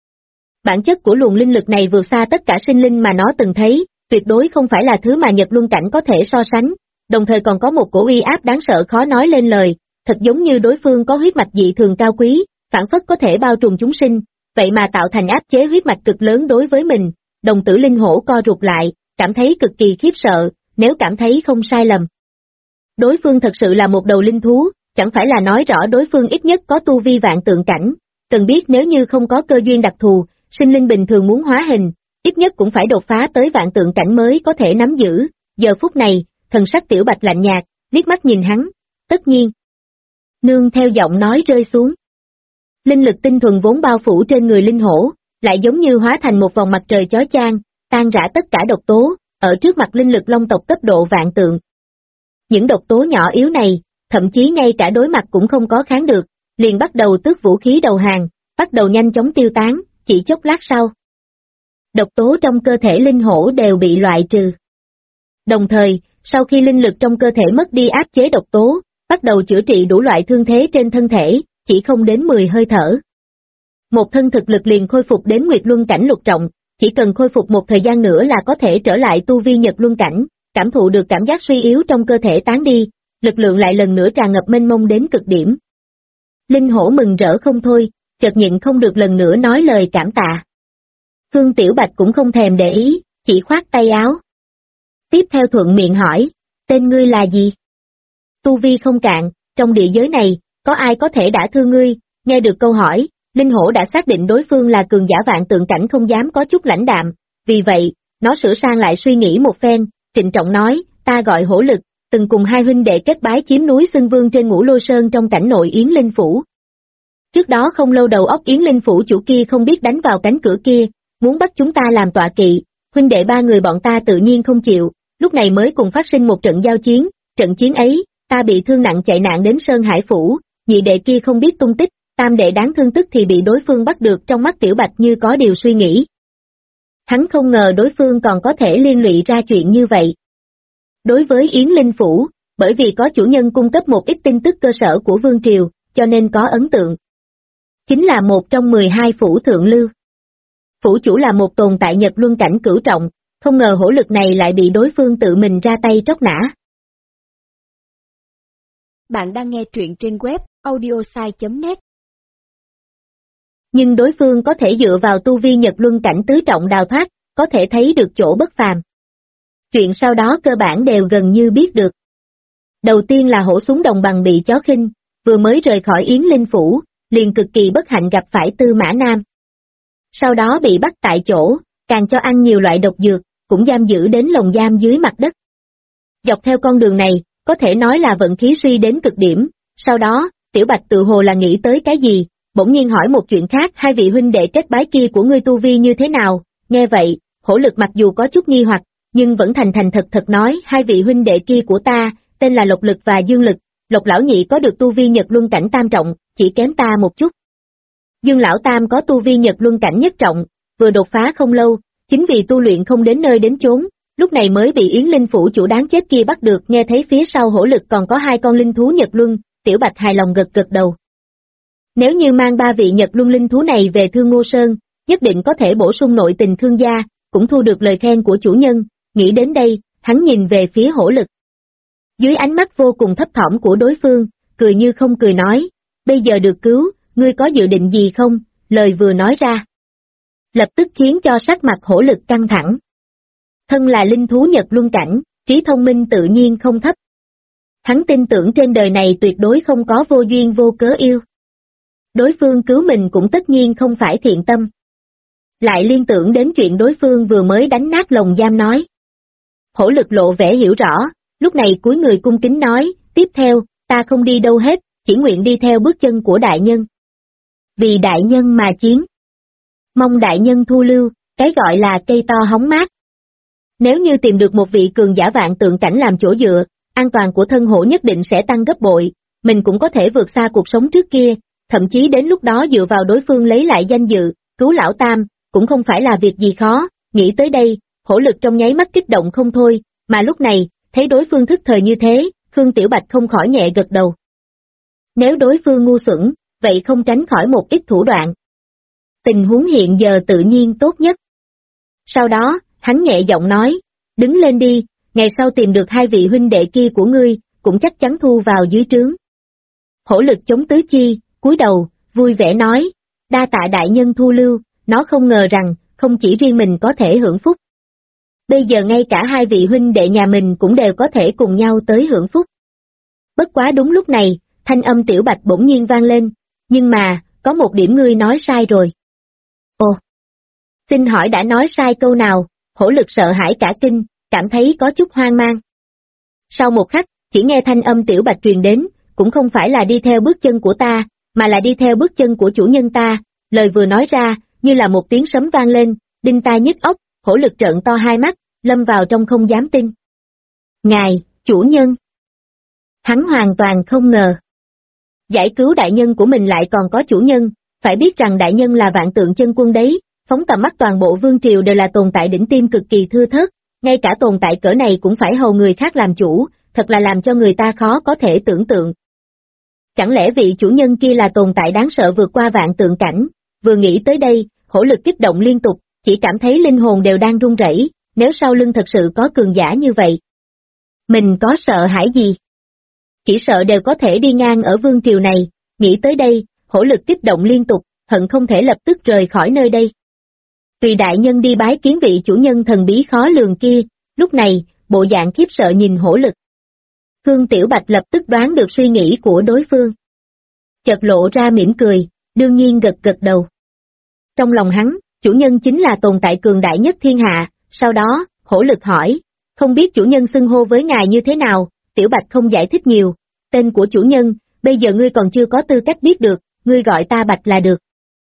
Bản chất của luồng linh lực này vượt xa tất cả sinh linh mà nó từng thấy, tuyệt đối không phải là thứ mà Nhật Luân Cảnh có thể so sánh, đồng thời còn có một cổ uy áp đáng sợ khó nói lên lời, thật giống như đối phương có huyết mạch dị thường cao quý, phản phất có thể bao trùm chúng sinh, vậy mà tạo thành áp chế huyết mạch cực lớn đối với mình, đồng tử linh hổ co rụt lại, cảm thấy cực kỳ khiếp sợ, nếu cảm thấy không sai lầm. Đối phương thật sự là một đầu linh thú, chẳng phải là nói rõ đối phương ít nhất có tu vi vạn tượng cảnh, cần biết nếu như không có cơ duyên đặc thù, sinh linh bình thường muốn hóa hình, ít nhất cũng phải đột phá tới vạn tượng cảnh mới có thể nắm giữ, giờ phút này, thần sắc Tiểu Bạch lạnh nhạt, liếc mắt nhìn hắn, tất nhiên. Nương theo giọng nói rơi xuống. Linh lực tinh thuần vốn bao phủ trên người linh hổ, lại giống như hóa thành một vòng mặt trời chói chang, tan rã tất cả độc tố, ở trước mặt linh lực long tộc cấp độ vạn tượng. Những độc tố nhỏ yếu này, thậm chí ngay cả đối mặt cũng không có kháng được, liền bắt đầu tước vũ khí đầu hàng, bắt đầu nhanh chóng tiêu tán, chỉ chốc lát sau. Độc tố trong cơ thể linh hổ đều bị loại trừ. Đồng thời, sau khi linh lực trong cơ thể mất đi áp chế độc tố, bắt đầu chữa trị đủ loại thương thế trên thân thể, chỉ không đến 10 hơi thở. Một thân thực lực liền khôi phục đến Nguyệt Luân Cảnh lục trọng, chỉ cần khôi phục một thời gian nữa là có thể trở lại tu vi Nhật Luân Cảnh, cảm thụ được cảm giác suy yếu trong cơ thể tán đi, lực lượng lại lần nữa tràn ngập mênh mông đến cực điểm. Linh hổ mừng rỡ không thôi, chợt nhịn không được lần nữa nói lời cảm tạ. Khương Tiểu Bạch cũng không thèm để ý, chỉ khoát tay áo. Tiếp theo thuận miệng hỏi, tên ngươi là gì? Tu vi không cạn, trong địa giới này, có ai có thể đả thương ngươi? Nghe được câu hỏi, linh hổ đã xác định đối phương là cường giả vạn tượng cảnh không dám có chút lãnh đạm, vì vậy, nó sửa sang lại suy nghĩ một phen, trịnh trọng nói, ta gọi Hổ Lực, từng cùng hai huynh đệ kết bái chiếm núi Xưng Vương trên Ngũ Lôi Sơn trong cảnh nội Yến Linh Phủ. Trước đó không lâu đầu óc Yến Linh Phủ chủ kia không biết đánh vào cánh cửa kia, muốn bắt chúng ta làm tọa kỵ, huynh đệ ba người bọn ta tự nhiên không chịu, lúc này mới cùng phát sinh một trận giao chiến, trận chiến ấy, ta bị thương nặng chạy nạn đến Sơn Hải Phủ, nhị đệ kia không biết tung tích, tam đệ đáng thương tức thì bị đối phương bắt được. Trong mắt Tiểu Bạch như có điều suy nghĩ. Hắn không ngờ đối phương còn có thể liên lụy ra chuyện như vậy. Đối với Yến Linh Phủ, bởi vì có chủ nhân cung cấp một ít tin tức cơ sở của Vương Triều, cho nên có ấn tượng. Chính là một trong 12 phủ thượng lưu. Phủ chủ là một tồn tại Nhật Luân Cảnh cửu trọng, không ngờ Hổ Lực này lại bị đối phương tự mình ra tay tróc nã. Bạn đang nghe truyện trên web audiosai.net. Nhưng đối phương có thể dựa vào tu vi Nhật Luân Cảnh tứ trọng đào thoát, có thể thấy được chỗ bất phàm. Chuyện sau đó cơ bản đều gần như biết được. Đầu tiên là Hổ Súng Đồng Bằng bị chó khinh, vừa mới rời khỏi Yến Linh Phủ, liền cực kỳ bất hạnh gặp phải Tư Mã Nam. Sau đó bị bắt tại chỗ, càng cho ăn nhiều loại độc dược, cũng giam giữ đến lồng giam dưới mặt đất. Dọc theo con đường này, có thể nói là vận khí suy đến cực điểm, sau đó, Tiểu Bạch tự hồ là nghĩ tới cái gì, bỗng nhiên hỏi một chuyện khác, hai vị huynh đệ kết bái kia của ngươi tu vi như thế nào? Nghe vậy, Hổ Lực mặc dù có chút nghi hoặc, nhưng vẫn thành thành thật nói, hai vị huynh đệ kia của ta, tên là Lộc Lực và Dương Lực, Lộc lão nhị có được tu vi Nhật Luân Cảnh tam trọng, chỉ kém ta một chút. Dương lão tam có tu vi Nhật Luân Cảnh nhất trọng, vừa đột phá không lâu, chính vì tu luyện không đến nơi đến chốn, lúc này mới bị Yến Linh Phủ chủ đáng chết kia bắt được. Nghe thấy phía sau Hổ Lực còn có hai con linh thú Nhật Luân, Tiểu Bạch hài lòng gật gật đầu. Nếu như mang 3 vị Nhật Luân linh thú này về Thương Ngô Sơn, nhất định có thể bổ sung nội tình Khương gia, cũng thu được lời khen của chủ nhân, nghĩ đến đây, hắn nhìn về phía Hổ Lực. Dưới ánh mắt vô cùng thấp thỏm của đối phương, cười như không cười nói, bây giờ được cứu, ngươi có dự định gì không, lời vừa nói ra. Lập tức khiến cho sắc mặt Hổ Lực căng thẳng. Thân là linh thú Nhật Luân cảnh, trí thông minh tự nhiên không thấp. Hắn tin tưởng trên đời này tuyệt đối không có vô duyên vô cớ yêu. Đối phương cứu mình cũng tất nhiên không phải thiện tâm. Lại liên tưởng đến chuyện đối phương vừa mới đánh nát lồng giam nói. Hổ Lực lộ vẻ hiểu rõ, lúc này cúi người cung kính nói, tiếp theo, ta không đi đâu hết, chỉ nguyện đi theo bước chân của đại nhân. Vì đại nhân mà chiến. Mong đại nhân thu lưu, cái gọi là cây to hóng mát. Nếu như tìm được một vị cường giả vạn tượng cảnh làm chỗ dựa, an toàn của thân hổ nhất định sẽ tăng gấp bội, mình cũng có thể vượt xa cuộc sống trước kia, thậm chí đến lúc đó dựa vào đối phương lấy lại danh dự, cứu lão tam, cũng không phải là việc gì khó, nghĩ tới đây, Hổ Lực trong nháy mắt kích động không thôi, mà lúc này, thấy đối phương thức thời như thế, Khương Tiểu Bạch không khỏi nhẹ gật đầu. Nếu đối phương ngu xuẩn, vậy không tránh khỏi một ít thủ đoạn. Tình huống hiện giờ tự nhiên tốt nhất. Sau đó, hắn nhẹ giọng nói, đứng lên đi, ngày sau tìm được 2 vị huynh đệ kia của ngươi, cũng chắc chắn thu vào dưới trướng. Hổ Lực chống tứ chi, cúi đầu, vui vẻ nói, đa tạ đại nhân thu lưu, nó không ngờ rằng, không chỉ riêng mình có thể hưởng phúc. Bây giờ ngay cả 2 vị huynh đệ nhà mình cũng đều có thể cùng nhau tới hưởng phúc. Bất quá đúng lúc này, thanh âm Tiểu Bạch bỗng nhiên vang lên, nhưng mà, có một điểm ngươi nói sai rồi. Ồ! Xin hỏi đã nói sai câu nào? Hổ Lực sợ hãi cả kinh, cảm thấy có chút hoang mang. Sau một khắc, chỉ nghe thanh âm Tiểu Bạch truyền đến, cũng không phải là đi theo bước chân của ta, mà là đi theo bước chân của chủ nhân ta, lời vừa nói ra, như là một tiếng sấm vang lên, đinh tai nhức óc, Hổ Lực trợn to hai mắt, lâm vào trong không dám tin. Ngài, chủ nhân! Hắn hoàn toàn không ngờ. Giải cứu đại nhân của mình lại còn có chủ nhân, phải biết rằng đại nhân là vạn tượng chân quân đấy, phóng tầm mắt toàn bộ vương triều đều là tồn tại đỉnh tiêm cực kỳ thưa thớt, ngay cả tồn tại cỡ này cũng phải hầu người khác làm chủ, thật là làm cho người ta khó có thể tưởng tượng. Chẳng lẽ vị chủ nhân kia là tồn tại đáng sợ vượt qua vạn tượng cảnh, vừa nghĩ tới đây, Hổ Lực kích động liên tục, chỉ cảm thấy linh hồn đều đang run rẩy, nếu sau lưng thật sự có cường giả như vậy. Mình có sợ hãi gì? Chỉ sợ đều có thể đi ngang ở vương triều này, nghĩ tới đây, Hổ Lực kích động liên tục, hận không thể lập tức rời khỏi nơi đây. Tùy đại nhân đi bái kiến vị chủ nhân thần bí khó lường kia, lúc này, bộ dạng khiếp sợ nhìn Hổ Lực. Khương Tiểu Bạch lập tức đoán được suy nghĩ của đối phương. Chợt lộ ra mỉm cười, đương nhiên gật gật đầu. Trong lòng hắn, chủ nhân chính là tồn tại cường đại nhất thiên hạ, sau đó, Hổ Lực hỏi, không biết chủ nhân xưng hô với ngài như thế nào, Tiểu Bạch không giải thích nhiều, tên của chủ nhân, bây giờ ngươi còn chưa có tư cách biết được, ngươi gọi ta Bạch là được.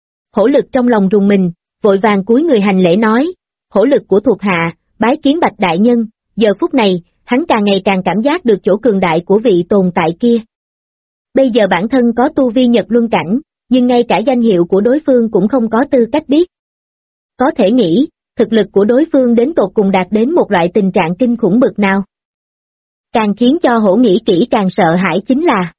Hổ Lực trong lòng rùng mình, vội vàng cúi người hành lễ nói, Hổ Lực của thuộc hạ, bái kiến Bạch đại nhân, giờ phút này, hắn càng ngày càng cảm giác được chỗ cường đại của vị tồn tại kia. Bây giờ bản thân có tu vi Nhật Luân cảnh, nhưng ngay cả danh hiệu của đối phương cũng không có tư cách biết. Có thể nghĩ, thực lực của đối phương đến tột cùng đạt đến một loại tình trạng kinh khủng bực nào. Càng khiến cho Hổ nghĩ kỹ càng sợ hãi chính là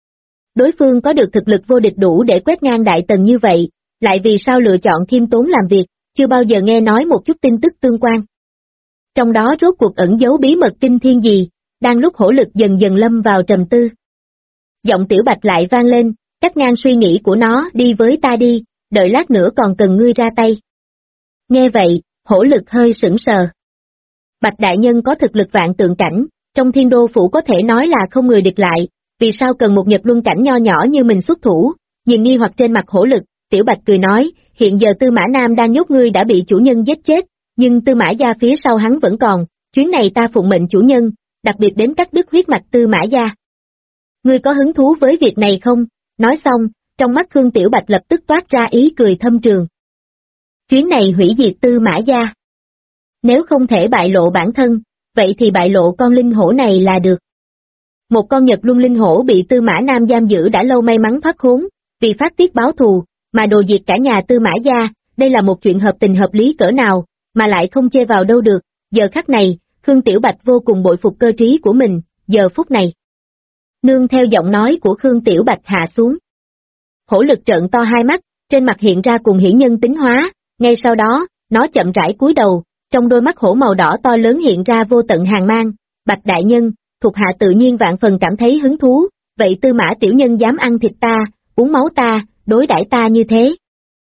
đối phương có được thực lực vô địch đủ để quét ngang đại tần như vậy, lại vì sao lựa chọn khiêm tốn làm việc, chưa bao giờ nghe nói một chút tin tức tương quan. Trong đó rốt cuộc ẩn giấu bí mật kinh thiên gì, đang lúc Hổ Lực dần dần lâm vào trầm tư. Giọng Tiểu Bạch lại vang lên, cắt ngang suy nghĩ của nó, đi với ta đi, đợi lát nữa còn cần ngươi ra tay. Nghe vậy, Hổ Lực hơi sững sờ. Bạch đại nhân có thực lực vạn tượng cảnh, trong Thiên Đô phủ có thể nói là không người địch lại, vì sao cần một Nhật Luân cảnh nho nhỏ như mình xuất thủ, nhìn nghi hoặc trên mặt Hổ Lực, Tiểu Bạch cười nói, hiện giờ Tư Mã Nam đang nhốt ngươi đã bị chủ nhân giết chết, nhưng Tư Mã gia phía sau hắn vẫn còn, chuyến này ta phụng mệnh chủ nhân, đặc biệt đến cắt đứt huyết mạch Tư Mã gia. Ngươi có hứng thú với việc này không? Nói xong, trong mắt Khương Tiểu Bạch lập tức toát ra ý cười thâm trường. Chuyến này hủy diệt Tư Mã gia. Nếu không thể bại lộ bản thân, vậy thì bại lộ con linh hổ này là được. Một con Nhật Luân linh hổ bị Tư Mã Nam giam giữ đã lâu may mắn thoát khốn, vì phát tiết báo thù, mà đồ diệt cả nhà Tư Mã gia, đây là một chuyện hợp tình hợp lý cỡ nào, mà lại không chê vào đâu được, giờ khắc này, Khương Tiểu Bạch vô cùng bội phục cơ trí của mình, giờ phút này. Nương theo giọng nói của Khương Tiểu Bạch hạ xuống. Hổ lực trợn to hai mắt, trên mặt hiện ra cùng hỷ nhân tính hóa, ngay sau đó, nó chậm rãi cúi đầu, trong đôi mắt hổ màu đỏ to lớn hiện ra vô tận hàn mang. Bạch đại nhân, thuộc hạ tự nhiên vạn phần cảm thấy hứng thú, vậy Tư Mã tiểu nhân dám ăn thịt ta, uống máu ta, đối đãi ta như thế.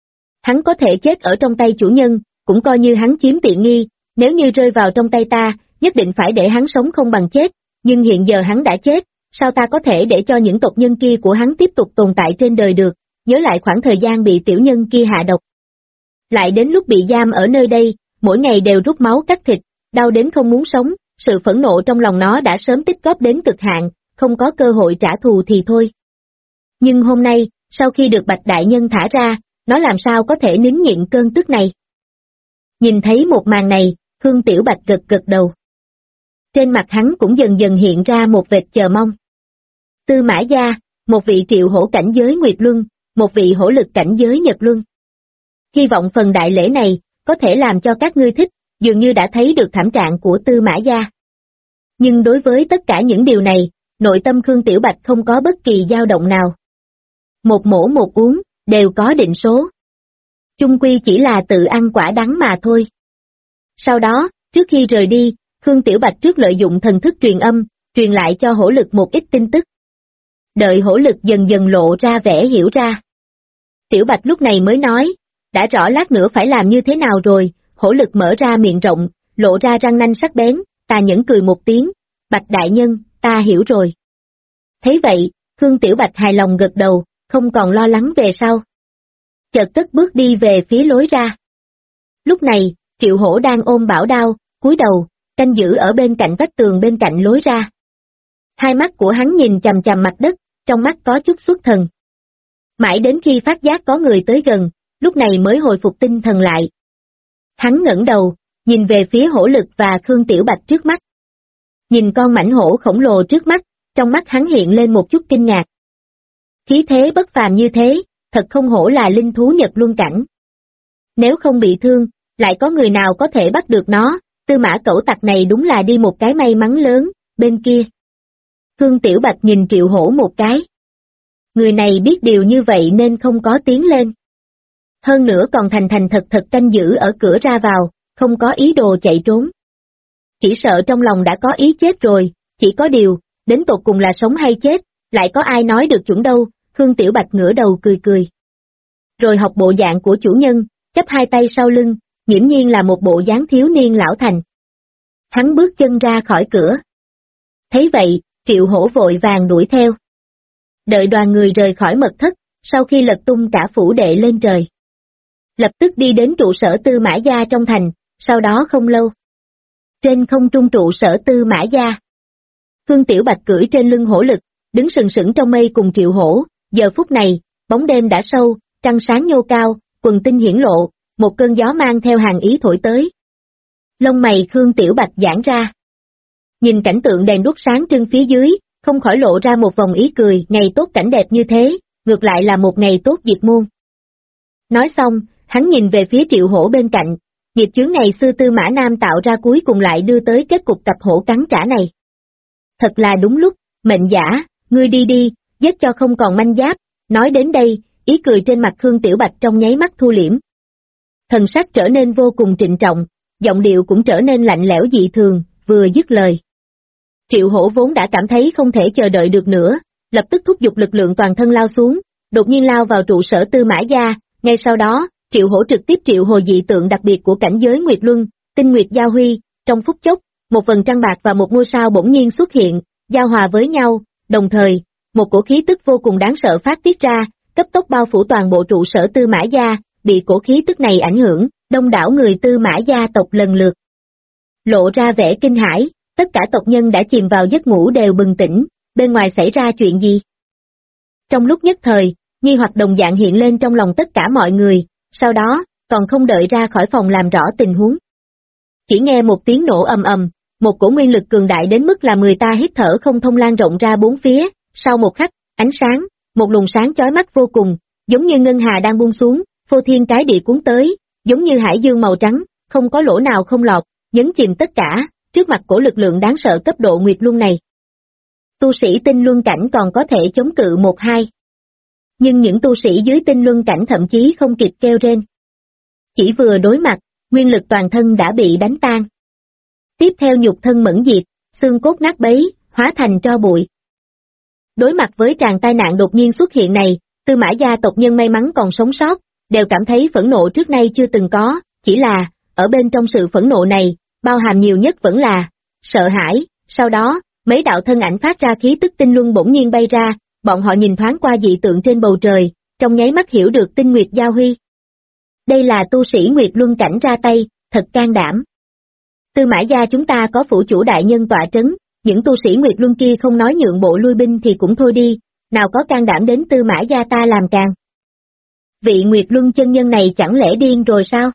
Hắn có thể chết ở trong tay chủ nhân, cũng coi như hắn chiếm tiện nghi, nếu như rơi vào trong tay ta, nhất định phải để hắn sống không bằng chết, nhưng hiện giờ hắn đã chết, sao ta có thể để cho những tộc nhân kia của hắn tiếp tục tồn tại trên đời được, nhớ lại khoảng thời gian bị tiểu nhân kia hạ độc. Lại đến lúc bị giam ở nơi đây, mỗi ngày đều rút máu cắt thịt, đau đến không muốn sống, sự phẫn nộ trong lòng nó đã sớm tích góp đến cực hạn, không có cơ hội trả thù thì thôi. Nhưng hôm nay, sau khi được Bạch đại nhân thả ra, nó làm sao có thể nín nhịn cơn tức này. Nhìn thấy một màn này, Khương Tiểu Bạch gật gật đầu. Trên mặt hắn cũng dần dần hiện ra một vệt chờ mong. Tư Mã gia, một vị triệu hổ cảnh giới Nguyệt Luân, một vị hổ lực cảnh giới Nhật Luân. Hy vọng phần đại lễ này, có thể làm cho các ngươi thích, dường như đã thấy được thảm trạng của Tư Mã gia. Nhưng đối với tất cả những điều này, nội tâm Khương Tiểu Bạch không có bất kỳ dao động nào. Một mổ một uống, đều có định số. Chung quy chỉ là tự ăn quả đắng mà thôi. Sau đó, trước khi rời đi, Khương Tiểu Bạch trước lợi dụng thần thức truyền âm, truyền lại cho hổ lực một ít tin tức. Đợi hổ lực dần dần lộ ra vẻ hiểu ra. Tiểu Bạch lúc này mới nói, đã rõ lát nữa phải làm như thế nào rồi, hổ lực mở ra miệng rộng, lộ ra răng nanh sắc bén, tà nhẫn cười một tiếng, Bạch đại nhân, ta hiểu rồi. Thấy vậy, Khương Tiểu Bạch hài lòng gật đầu, không còn lo lắng về sau. Chợt cất bước đi về phía lối ra. Lúc này, Triệu Hổ đang ôm bảo đao, cúi đầu, canh giữ ở bên cạnh vách tường bên cạnh lối ra. Hai mắt của hắn nhìn chằm chằm mặt đất, trong mắt có chút xuất thần. Mãi đến khi phát giác có người tới gần, lúc này mới hồi phục tinh thần lại. Hắn ngẩng đầu, nhìn về phía hổ lực và Khương Tiểu Bạch trước mắt. Nhìn con mãnh hổ khổng lồ trước mắt, trong mắt hắn hiện lên một chút kinh ngạc. Khí thế bất phàm như thế, thật không hổ là linh thú Nhật Luân cảnh. Nếu không bị thương, lại có người nào có thể bắt được nó, Tư Mã cẩu tặc này đúng là đi một cái may mắn lớn, bên kia. Khương Tiểu Bạch nhìn Triệu Hổ một cái. Người này biết điều như vậy nên không có tiến lên. Hơn nữa còn thành thành thật thật canh giữ ở cửa ra vào, không có ý đồ chạy trốn. Chỉ sợ trong lòng đã có ý chết rồi, chỉ có điều, đến tột cùng là sống hay chết, lại có ai nói được chuẩn đâu, Khương Tiểu Bạch ngửa đầu cười cười. Rồi học bộ dạng của chủ nhân, chắp hai tay sau lưng, nghiễm nhiên là một bộ dáng thiếu niên lão thành. Hắn bước chân ra khỏi cửa. Thấy vậy, Triệu Hổ vội vàng đuổi theo. Đợi đoàn người rời khỏi mật thất, sau khi lật tung cả phủ đệ lên trời. Lập tức đi đến trụ sở Tư Mã gia trong thành, sau đó không lâu. Trên không trung trụ sở Tư Mã gia. Khương Tiểu Bạch cưỡi trên lưng hổ lực, đứng sừng sững trong mây cùng Triệu Hổ, giờ phút này, bóng đêm đã sâu, trăng sáng nhô cao, quần tinh hiển lộ, một cơn gió mang theo hàn ý thổi tới. Lông mày Khương Tiểu Bạch giãn ra. Nhìn cảnh tượng đèn đuốc sáng trưng phía dưới, không khỏi lộ ra một vòng ý cười, ngày tốt cảnh đẹp như thế, ngược lại là một ngày tốt diệt môn. Nói xong, hắn nhìn về phía Triệu Hổ bên cạnh, nghiệp chướng ngày xưa Tư Mã Nam tạo ra cuối cùng lại đưa tới kết cục cặp hổ cắn trả này. Thật là đúng lúc, mệnh giả, ngươi đi đi, giết cho không còn manh giáp, nói đến đây, ý cười trên mặt Khương Tiểu Bạch trong nháy mắt thu liễm. Thần sắc trở nên vô cùng trịnh trọng, giọng điệu cũng trở nên lạnh lẽo dị thường, vừa dứt lời. Triệu Hổ vốn đã cảm thấy không thể chờ đợi được nữa, lập tức thúc giục lực lượng toàn thân lao xuống, đột nhiên lao vào trụ sở Tư Mã gia, ngay sau đó, Triệu Hổ trực tiếp triệu hồi dị tượng đặc biệt của cảnh giới Nguyệt Luân, Tinh Nguyệt Giao Huy, trong phút chốc, một vầng trăng bạc và một ngôi sao bỗng nhiên xuất hiện, giao hòa với nhau, đồng thời, một cổ khí tức vô cùng đáng sợ phát tiết ra, cấp tốc bao phủ toàn bộ trụ sở Tư Mã gia, bị cổ khí tức này ảnh hưởng, đông đảo người Tư Mã gia tộc lần lượt lộ ra vẻ kinh hãi, tất cả tộc nhân đã chìm vào giấc ngủ đều bừng tỉnh, bên ngoài xảy ra chuyện gì? Trong lúc nhất thời, nghi hoặc đồng dạng hiện lên trong lòng tất cả mọi người, sau đó, còn không đợi ra khỏi phòng làm rõ tình huống. Chỉ nghe một tiếng nổ ầm ầm, một cổ nguyên lực cường đại đến mức làm người ta hít thở không thông lan rộng ra bốn phía, sau một khắc, ánh sáng, một luồng sáng chói mắt vô cùng, giống như ngân hà đang buông xuống, phô thiên cái địa cuốn tới, giống như hải dương màu trắng, không có lỗ nào không lọt, nhấn chìm tất cả, trước mặt cổ lực lượng đáng sợ cấp độ Nguyệt Luân này. Tu sĩ tinh luân cảnh còn có thể chống cự một hai. Nhưng những tu sĩ dưới tinh luân cảnh thậm chí không kịp kêu rên. Chỉ vừa đối mặt, nguyên lực toàn thân đã bị đánh tan. Tiếp theo nhục thân mẫn diệt, xương cốt nát bấy, hóa thành tro bụi. Đối mặt với tràng tai nạn đột nhiên xuất hiện này, Tư Mã gia tộc nhân may mắn còn sống sót, đều cảm thấy phẫn nộ trước nay chưa từng có, chỉ là, ở bên trong sự phẫn nộ này, bao hàm nhiều nhất vẫn là sợ hãi. Sau đó, mấy đạo thân ảnh phát ra khí tức tinh luân bỗng nhiên bay ra, bọn họ nhìn thoáng qua dị tượng trên bầu trời, trong nháy mắt hiểu được tinh nguyệt giao huy. Đây là tu sĩ Nguyệt Luân cảnh ra tay, thật can đảm. Tư Mã gia chúng ta có phủ chủ đại nhân tọa trấn, những tu sĩ Nguyệt Luân kia không nói nhượng bộ lui binh thì cũng thôi đi, nào có can đảm đến Tư Mã gia ta làm càng. Vị Nguyệt Luân chân nhân này chẳng lẽ điên rồi sao?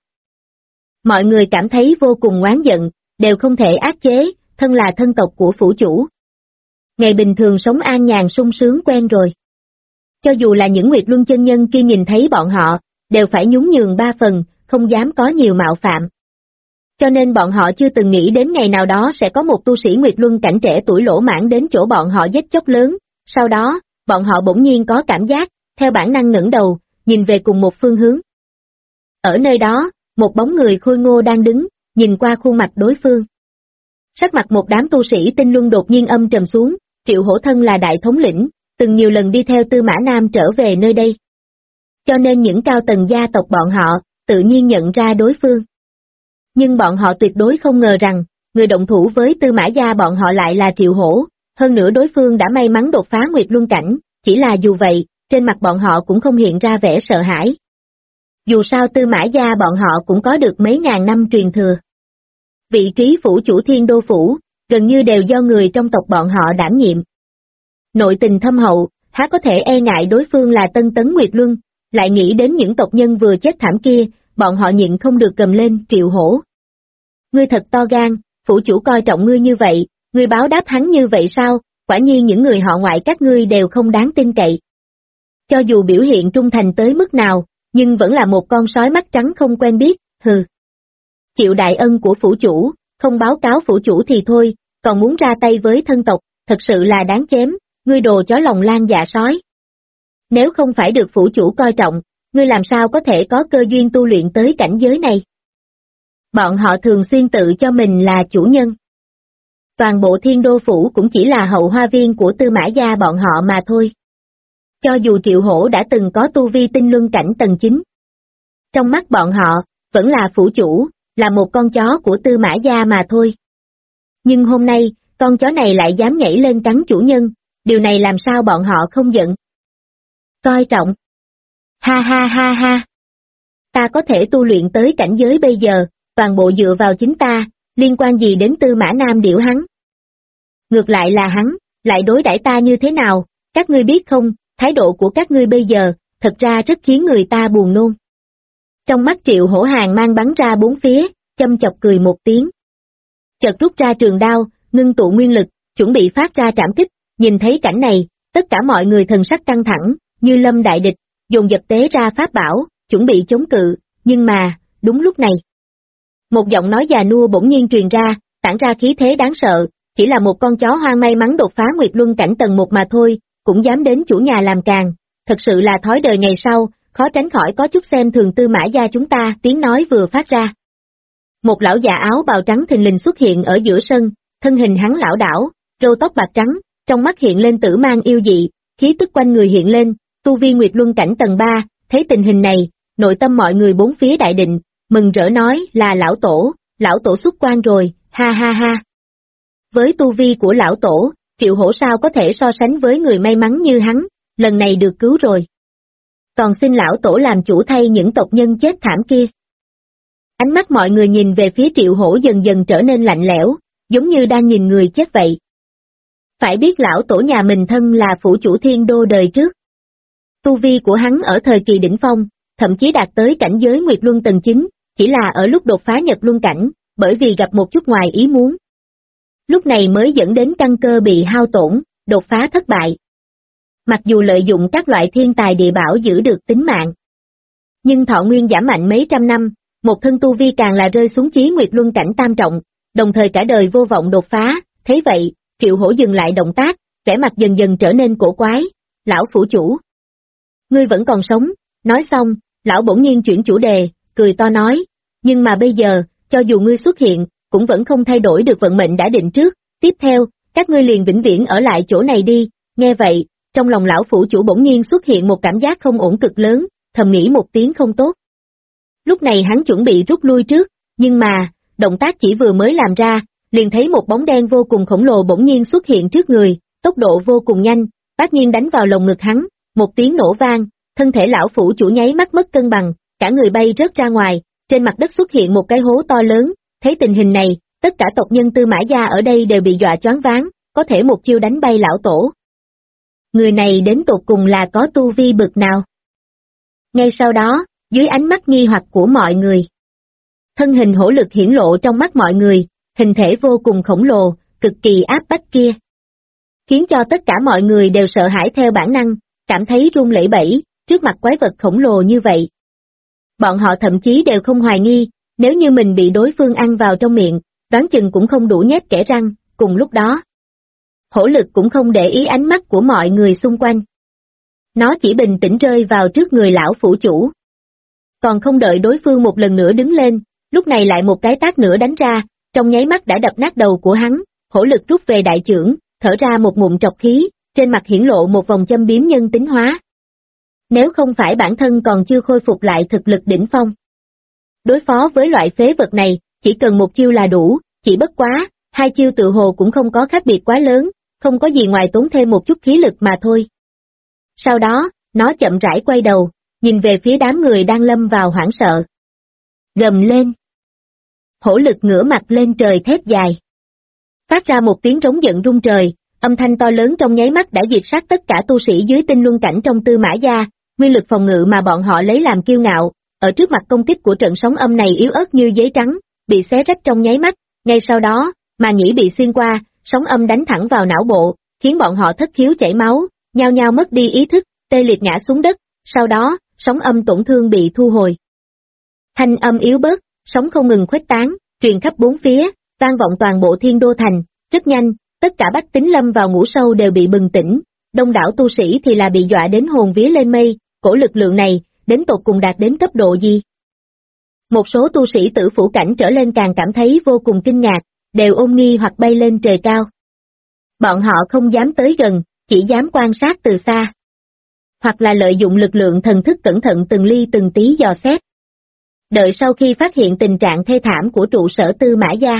Mọi người cảm thấy vô cùng oán giận, đều không thể áp chế, thân là thân tộc của phủ chủ. Ngày bình thường sống an nhàn sung sướng quen rồi. Cho dù là những Nguyệt Luân chân nhân kia nhìn thấy bọn họ, đều phải nhún nhường ba phần, không dám có nhiều mạo phạm. Cho nên bọn họ chưa từng nghĩ đến ngày nào đó sẽ có một tu sĩ Nguyệt Luân cảnh trẻ tuổi lỗ mãng đến chỗ bọn họ giết chóc lớn, sau đó, bọn họ bỗng nhiên có cảm giác, theo bản năng ngẩng đầu, nhìn về cùng một phương hướng. Ở nơi đó, một bóng người khôi ngô đang đứng, nhìn qua khuôn mặt đối phương. Sắc mặt một đám tu sĩ tinh luân đột nhiên âm trầm xuống, Triệu Hổ thân là đại thống lĩnh, từng nhiều lần đi theo Tư Mã Nam trở về nơi đây. Cho nên những cao tầng gia tộc bọn họ, tự nhiên nhận ra đối phương. Nhưng bọn họ tuyệt đối không ngờ rằng, người động thủ với Tư Mã gia bọn họ lại là Triệu Hổ, hơn nữa đối phương đã may mắn đột phá Nguyệt Luân cảnh, chỉ là dù vậy, trên mặt bọn họ cũng không hiện ra vẻ sợ hãi. Dù sao Tư Mã gia bọn họ cũng có được mấy ngàn năm truyền thừa. Vị trí phủ chủ Thiên Đô Phủ, gần như đều do người trong tộc bọn họ đảm nhiệm. Nội tình thâm hậu, há có thể e ngại đối phương là Tân Tấn Nguyệt Luân, lại nghĩ đến những tộc nhân vừa chết thảm kia, bọn họ nhịn không được gầm lên. Triệu Hổ. Ngươi thật to gan, phủ chủ coi trọng ngươi như vậy, ngươi báo đáp hắn như vậy sao, quả nhiên những người họ ngoại các ngươi đều không đáng tin cậy. Cho dù biểu hiện trung thành tới mức nào, nhưng vẫn là một con sói mắt trắng không quen biết, hừ. Chịu đại ân của phủ chủ, không báo cáo phủ chủ thì thôi, còn muốn ra tay với thân tộc, thật sự là đáng chém, ngươi đồ chó lòng lan dạ sói. Nếu không phải được phủ chủ coi trọng, ngươi làm sao có thể có cơ duyên tu luyện tới cảnh giới này? Bọn họ thường xuyên tự cho mình là chủ nhân. Toàn bộ Thiên Đô Phủ cũng chỉ là hậu hoa viên của Tư Mã gia bọn họ mà thôi. Cho dù Triệu Hổ đã từng có tu vi tinh luân cảnh tầng 9. Trong mắt bọn họ, vẫn là phủ chủ, là một con chó của Tư Mã gia mà thôi. Nhưng hôm nay, con chó này lại dám nhảy lên cắn chủ nhân, điều này làm sao bọn họ không giận? Coi trọng. Ha ha ha ha. Ta có thể tu luyện tới cảnh giới bây giờ, toàn bộ dựa vào chính ta, liên quan gì đến Tư Mã Nam điểu hắn? Ngược lại là hắn, lại đối đãi ta như thế nào, các ngươi biết không, thái độ của các ngươi bây giờ, thật ra rất khiến người ta buồn nôn. Trong mắt Triệu Hổ hàng mang bắn ra bốn phía, châm chọc cười một tiếng. Chợt rút ra trường đao, ngưng tụ nguyên lực, chuẩn bị phát ra trảm kích, nhìn thấy cảnh này, tất cả mọi người thần sắc căng thẳng, như lâm đại địch, dồn dập tế ra pháp bảo, chuẩn bị chống cự, nhưng mà, đúng lúc này. Một giọng nói già nua bỗng nhiên truyền ra, tản ra khí thế đáng sợ, chỉ là một con chó hoang may mắn đột phá Nguyệt Luân cảnh tầng 1 mà thôi, cũng dám đến chủ nhà làm càng, thật sự là thói đời ngày sau, khó tránh khỏi có chút xem thường Tư Mã gia chúng ta, tiếng nói vừa phát ra. Một lão già áo bào trắng thình lình xuất hiện ở giữa sân, thân hình hắn lão đảo, râu tóc bạc trắng, trong mắt hiện lên tử mang yêu dị, khí tức quanh người hiện lên, tu vi Nguyệt Luân cảnh tầng 3, thấy tình hình này, nội tâm mọi người bốn phía đại định, mừng rỡ nói là lão tổ xuất quan rồi, ha ha ha. Với tu vi của lão tổ, Triệu Hổ sao có thể so sánh với người may mắn như hắn, lần này được cứu rồi. Còn xin lão tổ làm chủ thay những tộc nhân chết thảm kia. Ánh mắt mọi người nhìn về phía Triệu Hổ dần dần trở nên lạnh lẽo, giống như đang nhìn người chết vậy. Phải biết lão tổ nhà mình thân là phủ chủ Thiên Đô đời trước. Tu vi của hắn ở thời kỳ đỉnh phong, thậm chí đạt tới cảnh giới Nguyệt Luân tầng 9, chỉ là ở lúc đột phá Nhật Luân cảnh, bởi vì gặp một chút ngoài ý muốn. Lúc này mới dẫn đến căn cơ bị hao tổn, đột phá thất bại. Mặc dù lợi dụng các loại thiên tài địa bảo giữ được tính mạng, nhưng thọ nguyên giảm mạnh mấy trăm năm, một thân tu vi càng là rơi xuống chí Nguyệt Luân cảnh tam trọng, đồng thời cả đời vô vọng đột phá, thấy vậy, Triệu Hổ dừng lại động tác, vẻ mặt dần dần trở nên cổ quái, lão phủ chủ. ngươi vẫn còn sống. Nói xong, lão bỗng nhiên chuyển chủ đề, cười to nói, nhưng mà bây giờ, cho dù ngươi xuất hiện, cũng vẫn không thay đổi được vận mệnh đã định trước, tiếp theo, các ngươi liền vĩnh viễn ở lại chỗ này đi. Nghe vậy, trong lòng lão phủ chủ bỗng nhiên xuất hiện một cảm giác không ổn cực lớn, thầm nghĩ một tiếng không tốt. Lúc này hắn chuẩn bị rút lui trước, nhưng mà, động tác chỉ vừa mới làm ra, liền thấy một bóng đen vô cùng khổng lồ bỗng nhiên xuất hiện trước người, tốc độ vô cùng nhanh, bát nhiên đánh vào lồng ngực hắn, một tiếng nổ vang, thân thể lão phủ chủ nháy mắt mất cân bằng, cả người bay rớt ra ngoài, trên mặt đất xuất hiện một cái hố to lớn, thấy tình hình này, tất cả tộc nhân Tư Mã gia ở đây đều bị dọa choáng váng, có thể một chiêu đánh bay lão tổ. Người này đến tột cùng là có tu vi bực nào? Ngay sau đó, dưới ánh mắt nghi hoặc của mọi người, thân hình hổ lực hiển lộ trong mắt mọi người, hình thể vô cùng khổng lồ, cực kỳ áp bách kia, khiến cho tất cả mọi người đều sợ hãi theo bản năng, cảm thấy run lẩy bẩy, trước mặt quái vật khổng lồ như vậy. Bọn họ thậm chí đều không hoài nghi, nếu như mình bị đối phương ăn vào trong miệng, đoán chừng cũng không đủ nhét kẽ răng. Cùng lúc đó, hổ lực cũng không để ý ánh mắt của mọi người xung quanh. Nó chỉ bình tĩnh rơi vào trước người lão phủ chủ. Còn không đợi đối phương một lần nữa đứng lên, lúc này lại một cái tát nữa đánh ra, trong nháy mắt đã đập nát đầu của hắn, hổ lực rút về đại chưởng, thở ra một ngụm trọc khí, trên mặt hiển lộ một vòng châm biếm nhân tính hóa. Nếu không phải bản thân còn chưa khôi phục lại thực lực đỉnh phong, đối phó với loại phế vật này, chỉ cần một chiêu là đủ, chỉ bất quá, hai chiêu tự hồ cũng không có khác biệt quá lớn, không có gì ngoài tốn thêm một chút khí lực mà thôi. Sau đó, nó chậm rãi quay đầu, nhìn về phía đám người đang lâm vào hoảng sợ. Gầm lên. Hổ lực ngửa mặt lên trời thét dài. Phát ra một tiếng rống giận rung trời, âm thanh to lớn trong nháy mắt đã diệt sát tất cả tu sĩ dưới tinh luân cảnh trong Tư Mã gia, nguyên lực phòng ngự mà bọn họ lấy làm kiêu ngạo, ở trước mặt công kích của trận sóng âm này yếu ớt như giấy trắng, bị xé rách trong nháy mắt, ngay sau đó, màng nhĩ bị xuyên qua, sóng âm đánh thẳng vào não bộ, khiến bọn họ thất khiếu chảy máu, nhao nhao mất đi ý thức, tê liệt ngã xuống đất, sau đó, sóng âm tổn thương bị thu hồi. Thanh âm yếu bớt, sóng không ngừng khuếch tán, truyền khắp bốn phía, vang vọng toàn bộ Thiên Đô thành, rất nhanh, tất cả bách tính lâm vào ngủ sâu đều bị bừng tỉnh, đông đảo tu sĩ thì là bị dọa đến hồn vía lên mây, cổ lực lượng này, đến tột cùng đạt đến cấp độ gì? Một số tu sĩ tử phủ cảnh trở lên càng cảm thấy vô cùng kinh ngạc, đều ôm nghi hoặc bay lên trời cao. Bọn họ không dám tới gần, chỉ dám quan sát từ xa. Hoặc là lợi dụng lực lượng thần thức cẩn thận từng ly từng tí dò xét. Đợi sau khi phát hiện tình trạng thê thảm của trụ sở Tư Mã gia,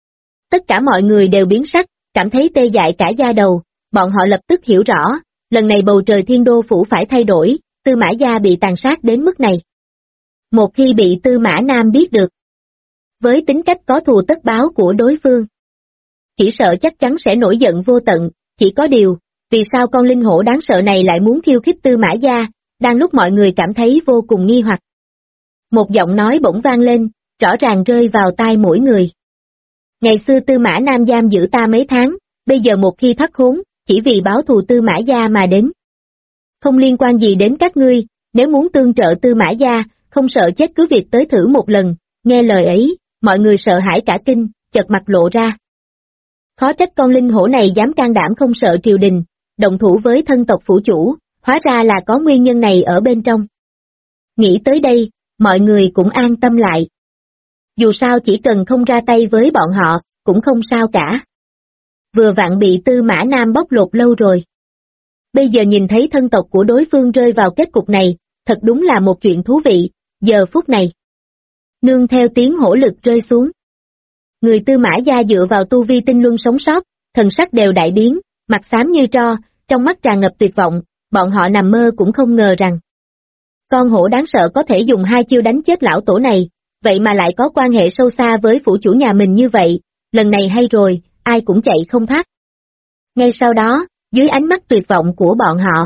tất cả mọi người đều biến sắc, cảm thấy tê dại cả da đầu, bọn họ lập tức hiểu rõ, lần này bầu trời Thiên Đô phủ phải thay đổi, Tư Mã gia bị tàn sát đến mức này. Một khi bị Tư Mã Nam biết được, với tính cách có thù tất báo của đối phương, chỉ sợ chắc chắn sẽ nổi giận vô tận, chỉ có điều, vì sao con linh hổ đáng sợ này lại muốn khiêu khích Tư Mã gia, đang lúc mọi người cảm thấy vô cùng nghi hoặc. Một giọng nói bỗng vang lên, rõ ràng rơi vào tai mỗi người. Ngày xưa Tư Mã Nam giam giữ ta mấy tháng, bây giờ một khi thoát khốn, chỉ vì báo thù Tư Mã gia mà đến. Không liên quan gì đến các ngươi, nếu muốn tương trợ Tư Mã gia, không sợ chết cứ việc tới thử một lần, nghe lời ấy, mọi người sợ hãi cả kinh, chợt mặt lộ ra. Khó trách con linh hổ này dám can đảm không sợ triều đình, động thủ với thân tộc phủ chủ, hóa ra là có nguyên nhân này ở bên trong. Nghĩ tới đây, mọi người cũng an tâm lại. Dù sao chỉ cần không ra tay với bọn họ, cũng không sao cả. Vừa vặn bị Tư Mã Nam bóc lột lâu rồi. Bây giờ nhìn thấy thân tộc của đối phương rơi vào kết cục này, thật đúng là một chuyện thú vị, giờ phút này. Nương theo tiếng hổ lực rơi xuống. Người Tư Mã gia dựa vào tu vi tinh luân sống sót, thần sắc đều đại biến, mặt xám như tro, trong mắt tràn ngập tuyệt vọng, bọn họ nằm mơ cũng không ngờ rằng. Con hổ đáng sợ có thể dùng hai chiêu đánh chết lão tổ này, vậy mà lại có quan hệ sâu xa với phủ chủ nhà mình như vậy, lần này hay rồi, ai cũng chạy không thoát. Ngay sau đó, dưới ánh mắt tuyệt vọng của bọn họ,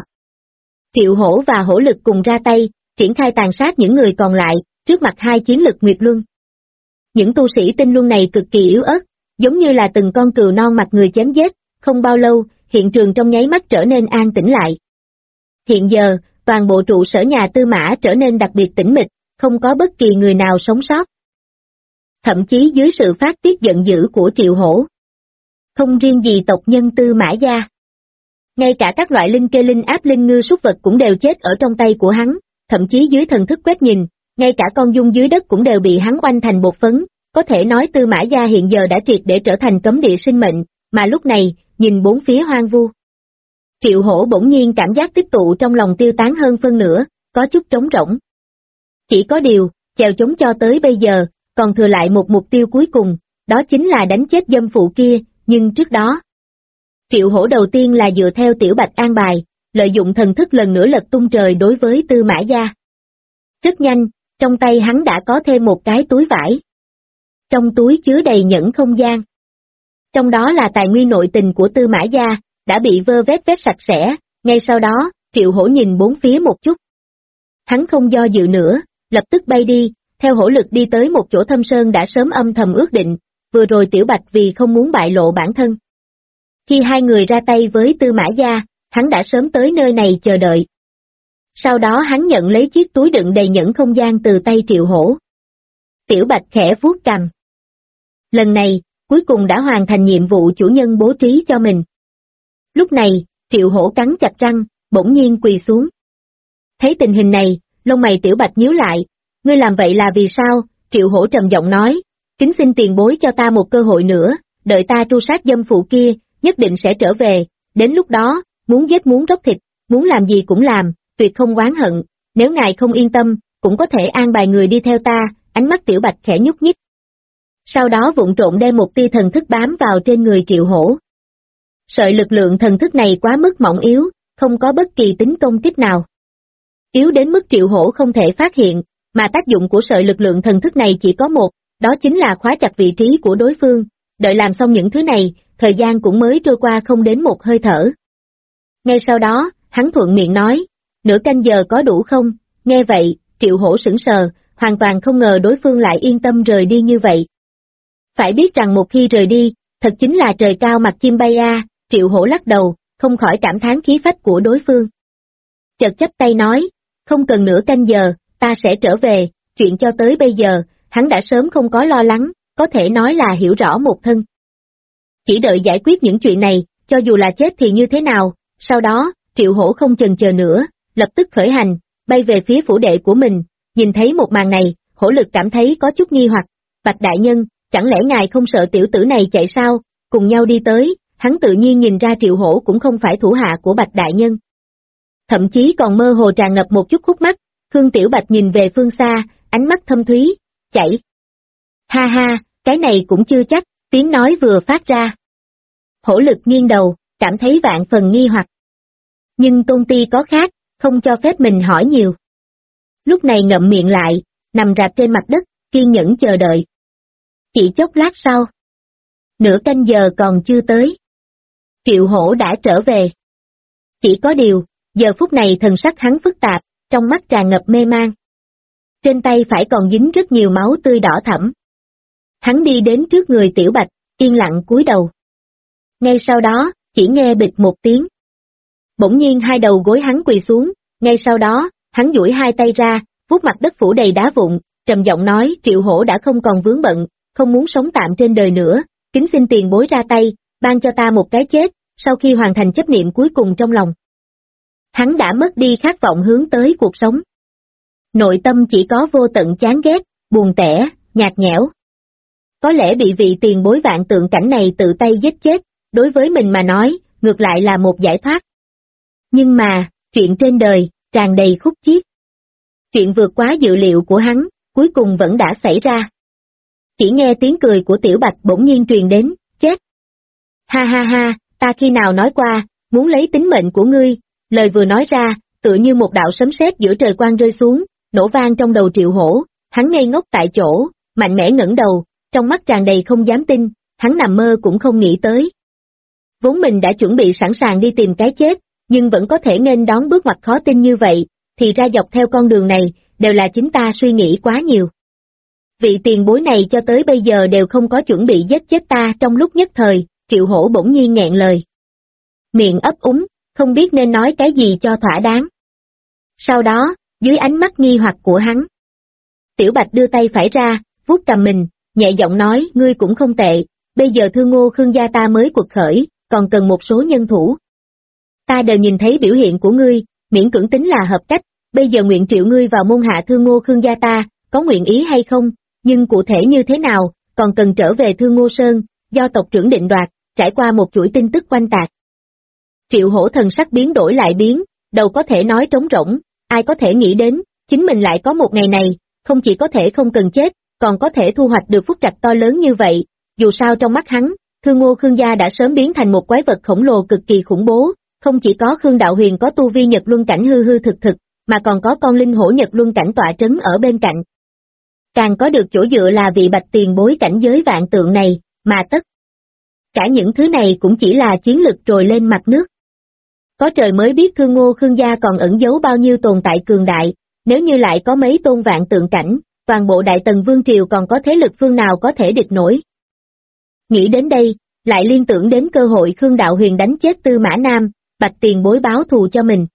Triệu Hổ và Hổ Lực cùng ra tay, triển khai tàn sát những người còn lại, trước mặt hai chiến lực Nguyệt Luân. Những tu sĩ tinh luân này cực kỳ yếu ớt, giống như là từng con cừu non mặt người chém giết, không bao lâu, hiện trường trong nháy mắt trở nên an tĩnh lại. Hiện giờ, toàn bộ trụ sở nhà Tư Mã trở nên đặc biệt tĩnh mịch, không có bất kỳ người nào sống sót. Thậm chí dưới sự phát tiết giận dữ của Triệu Hổ. Không riêng gì tộc nhân Tư Mã gia. Ngay cả các loại linh kê linh áp linh ngư súc vật cũng đều chết ở trong tay của hắn, thậm chí dưới thần thức quét nhìn, ngay cả con dung dưới đất cũng đều bị hắn oanh thành bột phấn, có thể nói Tư Mã Gia hiện giờ đã triệt để trở thành cấm địa sinh mệnh, mà lúc này, nhìn bốn phía hoang vu. Triệu Hổ bỗng nhiên cảm giác tích tụ trong lòng tiêu tán hơn phân nửa, có chút trống rỗng. Chỉ có điều, chèo chống cho tới bây giờ, còn thừa lại một mục tiêu cuối cùng, đó chính là đánh chết dâm phụ kia, nhưng trước đó. Triệu Hổ đầu tiên là dựa theo Tiểu Bạch an bài, lợi dụng thần thức lần nữa lật tung trời đối với Tư Mã Gia. Rất nhanh, trong tay hắn đã có thêm một cái túi vải. Trong túi chứa đầy nhẫn không gian. Trong đó là tài nguyên nội tình của Tư Mã Gia, đã bị vơ vét sạch sẽ, ngay sau đó, Triệu Hổ nhìn bốn phía một chút. Hắn không do dự nữa, lập tức bay đi, theo hổ lực đi tới một chỗ thâm sơn đã sớm âm thầm ước định, vừa rồi Tiểu Bạch vì không muốn bại lộ bản thân. Khi hai người ra tay với Tư Mã Gia, hắn đã sớm tới nơi này chờ đợi. Sau đó hắn nhận lấy chiếc túi đựng đầy nhẫn không gian từ tay Triệu Hổ. Tiểu Bạch khẽ vuốt cằm. Lần này, cuối cùng đã hoàn thành nhiệm vụ chủ nhân bố trí cho mình. Lúc này, Triệu Hổ cắn chặt răng, bỗng nhiên quỳ xuống. Thấy tình hình này, lông mày Tiểu Bạch nhíu lại, ngươi làm vậy là vì sao? Triệu Hổ trầm giọng nói, kính xin tiền bối cho ta một cơ hội nữa, đợi ta tru sát dâm phụ kia, nhất định sẽ trở về, đến lúc đó, muốn giết muốn róc thịt, muốn làm gì cũng làm, tuyệt không oán hận, nếu ngài không yên tâm, cũng có thể an bài người đi theo ta, ánh mắt Tiểu Bạch khẽ nhúc nhích. Sau đó vụng trộn đem một tia thần thức bám vào trên người Triệu Hổ. Sợi lực lượng thần thức này quá mức mỏng yếu, không có bất kỳ tính công kích nào. Yếu đến mức Triệu Hổ không thể phát hiện, mà tác dụng của sợi lực lượng thần thức này chỉ có một, đó chính là khóa chặt vị trí của đối phương, đợi làm xong những thứ này, thời gian cũng mới trôi qua không đến một hơi thở. Ngay sau đó, hắn thuận miệng nói, nửa canh giờ có đủ không? Nghe vậy, Triệu Hổ sững sờ, hoàn toàn không ngờ đối phương lại yên tâm rời đi như vậy. Phải biết rằng một khi rời đi, thật chính là trời cao mặt chim bay a. Triệu Hổ lắc đầu, không khỏi cảm thán khí phách của đối phương. Chợt chắp tay nói, không cần nửa canh giờ, ta sẽ trở về, chuyện cho tới bây giờ, hắn đã sớm không có lo lắng, có thể nói là hiểu rõ một thân. Chỉ đợi giải quyết những chuyện này, cho dù là chết thì như thế nào, sau đó, Triệu Hổ không chần chờ nữa, lập tức khởi hành, bay về phía phủ đệ của mình, nhìn thấy một màn này, Hổ Lực cảm thấy có chút nghi hoặc, Bạch đại nhân, chẳng lẽ ngài không sợ tiểu tử này chạy sao, cùng nhau đi tới, hắn tự nhiên nhìn ra Triệu Hổ cũng không phải thủ hạ của Bạch đại nhân. Thậm chí còn mơ hồ tràn ngập một chút khúc mắc, Khương Tiểu Bạch nhìn về phương xa, ánh mắt thâm thúy, chảy. Ha ha, cái này cũng chưa chắc, tiếng nói vừa phát ra. Hổ Lực nghiêng đầu, cảm thấy vạn phần nghi hoặc. Nhưng Tôn Ti có khác, không cho phép mình hỏi nhiều. Lúc này ngậm miệng lại, nằm rạp trên mặt đất, kiên nhẫn chờ đợi. Chỉ chốc lát sau. Nửa canh giờ còn chưa tới. Triệu Hổ đã trở về. Chỉ có điều, giờ phút này thần sắc hắn phức tạp, trong mắt tràn ngập mê man. Trên tay phải còn dính rất nhiều máu tươi đỏ thẫm. Hắn đi đến trước người Tiểu Bạch, yên lặng cúi đầu. Ngay sau đó, chỉ nghe bịch một tiếng. Bỗng nhiên hai đầu gối hắn quỳ xuống, ngay sau đó, hắn duỗi hai tay ra, vuốt mặt đất phủ đầy đá vụn, trầm giọng nói Triệu Hổ đã không còn vướng bận, không muốn sống tạm trên đời nữa, kính xin tiền bối ra tay, ban cho ta một cái chết, sau khi hoàn thành chấp niệm cuối cùng trong lòng. Hắn đã mất đi khát vọng hướng tới cuộc sống. Nội tâm chỉ có vô tận chán ghét, buồn tẻ, nhạt nhẽo. Có lẽ bị vị tiền bối vạn tượng cảnh này tự tay giết chết, đối với mình mà nói, ngược lại là một giải thoát. Nhưng mà, chuyện trên đời, tràn đầy khúc chiết. Chuyện vượt quá dự liệu của hắn, cuối cùng vẫn đã xảy ra. Chỉ nghe tiếng cười của Tiểu Bạch bỗng nhiên truyền đến, chết. Ha ha ha, ta khi nào nói qua, muốn lấy tính mệnh của ngươi, lời vừa nói ra, tựa như một đạo sấm sét giữa trời quang rơi xuống, nổ vang trong đầu Triệu Hổ, hắn ngây ngốc tại chỗ, mạnh mẽ ngẩng đầu, trong mắt tràn đầy không dám tin, hắn nằm mơ cũng không nghĩ tới. Vốn mình đã chuẩn bị sẵn sàng đi tìm cái chết, nhưng vẫn có thể nghênh đón bước ngoặt khó tin như vậy, thì ra dọc theo con đường này, đều là chính ta suy nghĩ quá nhiều. Vị tiền bối này cho tới bây giờ đều không có chuẩn bị giết chết ta. Trong lúc nhất thời, Triệu Hổ bỗng nhiên nghẹn lời. Miệng ấp úng, không biết nên nói cái gì cho thỏa đáng. Sau đó, dưới ánh mắt nghi hoặc của hắn, Tiểu Bạch đưa tay phải ra, vuốt cầm mình, nhẹ giọng nói ngươi cũng không tệ, bây giờ Thương Ngô Khương gia ta mới quật khởi, còn cần một số nhân thủ. ta đều nhìn thấy biểu hiện của ngươi, miễn cưỡng tính là hợp cách, bây giờ nguyện triệu ngươi vào môn hạ Thương Ngô Khương gia ta, có nguyện ý hay không, nhưng cụ thể như thế nào, còn cần trở về Thương Ngô Sơn, do tộc trưởng định đoạt, trải qua một chuỗi tin tức quanh tạc. Triệu Hổ thần sắc biến đổi lại biến, đầu có thể nói trống rỗng, ai có thể nghĩ đến, chính mình lại có một ngày này, không chỉ có thể không cần chết, còn có thể thu hoạch được phúc trạch to lớn như vậy, dù sao trong mắt hắn, Thương Ngô Khương gia đã sớm biến thành một quái vật khổng lồ cực kỳ khủng bố, không chỉ có Khương Đạo Huyền có tu vi Nhật Luân cảnh hư hư thực thực, mà còn có con linh hổ Nhật Luân cảnh tọa trấn ở bên cạnh. Càng có được chỗ dựa là vị bạch tiền bối cảnh giới vạn tượng này, mà tất cả những thứ này cũng chỉ là chiến lực trồi lên mặt nước. Có trời mới biết Thương Ngô Khương gia còn ẩn giấu bao nhiêu tồn tại cường đại, nếu như lại có mấy tôn vạn tượng cảnh, toàn bộ Đại Tần Vương Triều còn có thế lực phương nào có thể địch nổi. Nghĩ đến đây, lại liên tưởng đến cơ hội Khương Đạo Huyền đánh chết Tư Mã Nam, bạch tiền bối báo thù cho mình.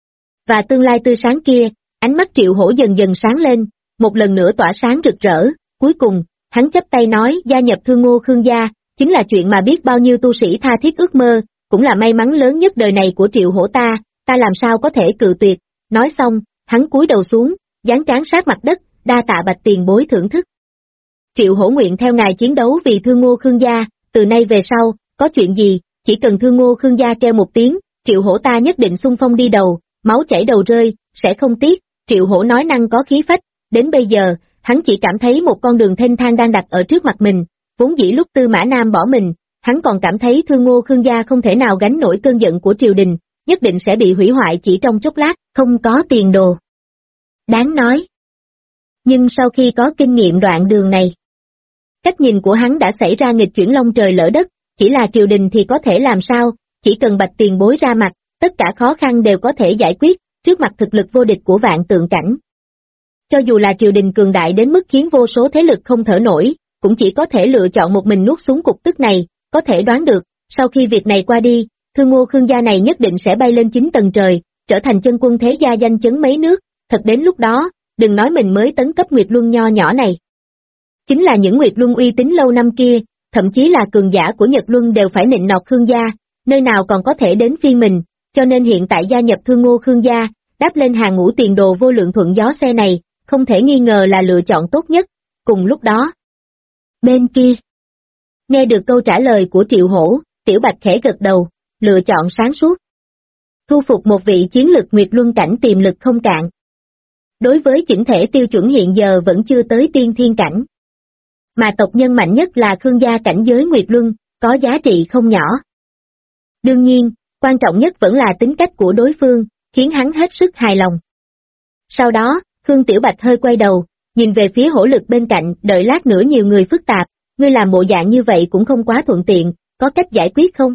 Và tương lai tươi sáng kia, ánh mắt Triệu Hổ dần dần sáng lên, một lần nữa tỏa sáng rực rỡ, cuối cùng, hắn chắp tay nói gia nhập Thương Ngô Khương gia, chính là chuyện mà biết bao nhiêu tu sĩ tha thiết ước mơ, cũng là may mắn lớn nhất đời này của Triệu Hổ ta làm sao có thể cự tuyệt, nói xong, hắn cúi đầu xuống, dán trán sát mặt đất, đa tạ bạch tiền bối thưởng thức. Triệu Hổ nguyện theo ngài chiến đấu vì Thương Ngô Khương gia, từ nay về sau, có chuyện gì, chỉ cần Thương Ngô Khương gia kêu một tiếng, Triệu Hổ ta nhất định xung phong đi đầu, máu chảy đầu rơi, sẽ không tiếc. Triệu Hổ nói năng có khí phách, đến bây giờ, hắn chỉ cảm thấy một con đường thênh thang đang đặt ở trước mặt mình, vốn dĩ lúc Tư Mã Nam bỏ mình, hắn còn cảm thấy Thương Ngô Khương gia không thể nào gánh nổi cơn giận của triều đình, nhất định sẽ bị hủy hoại chỉ trong chốc lát, không có tiền đồ. Đáng nói. Nhưng sau khi có kinh nghiệm đoạn đường này, cách nhìn của hắn đã xảy ra nghịch chuyển long trời lỡ đất, chỉ là triều đình thì có thể làm sao, chỉ cần bạch tiền bối ra mặt, tất cả khó khăn đều có thể giải quyết, trước mặt thực lực vô địch của vạn tượng cảnh. Cho dù là triều đình cường đại đến mức khiến vô số thế lực không thở nổi, cũng chỉ có thể lựa chọn một mình nuốt xuống cục tức này, có thể đoán được, sau khi việc này qua đi, Thương Ngô Khương gia này nhất định sẽ bay lên 9 tầng trời, trở thành chân quân thế gia danh chấn mấy nước, thật đến lúc đó, đừng nói mình mới tấn cấp Nguyệt Luân nho nhỏ này. Chính là những Nguyệt Luân uy tín lâu năm kia, thậm chí là cường giả của Nhật Luân đều phải nịnh nọt Khương gia, nơi nào còn có thể đến phiên mình, cho nên hiện tại gia nhập Thương Ngô Khương gia, đáp lên hàng ngũ tiền đồ vô lượng thuận gió xe này, không thể nghi ngờ là lựa chọn tốt nhất. Cùng lúc đó, bên kia, nghe được câu trả lời của Triệu Hổ, Tiểu Bạch khẽ gật đầu, lựa chọn sáng suốt. Thu phục một vị chiến lực Nguyệt Luân cảnh tiềm lực không cạn. Đối với chỉnh thể tiêu chuẩn hiện giờ vẫn chưa tới tiên thiên cảnh. Mà tộc nhân mạnh nhất là Khương gia cảnh giới Nguyệt Luân, có giá trị không nhỏ. Đương nhiên, quan trọng nhất vẫn là tính cách của đối phương, khiến hắn hết sức hài lòng. Sau đó, Khương Tiểu Bạch hơi quay đầu, nhìn về phía Hổ Lực bên cạnh, đợi lát nữa nhiều người phức tạp, ngươi làm bộ dạng như vậy cũng không quá thuận tiện, có cách giải quyết không?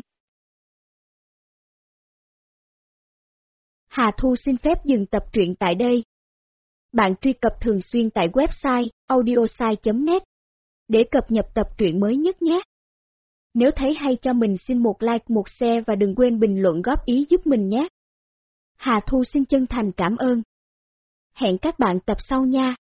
Hà Thu xin phép dừng tập truyện tại đây. Bạn truy cập thường xuyên tại website audiosai.net để cập nhật tập truyện mới nhất nhé. Nếu thấy hay cho mình xin một like một share và đừng quên bình luận góp ý giúp mình nhé. Hà Thu xin chân thành cảm ơn. Hẹn các bạn tập sau nha.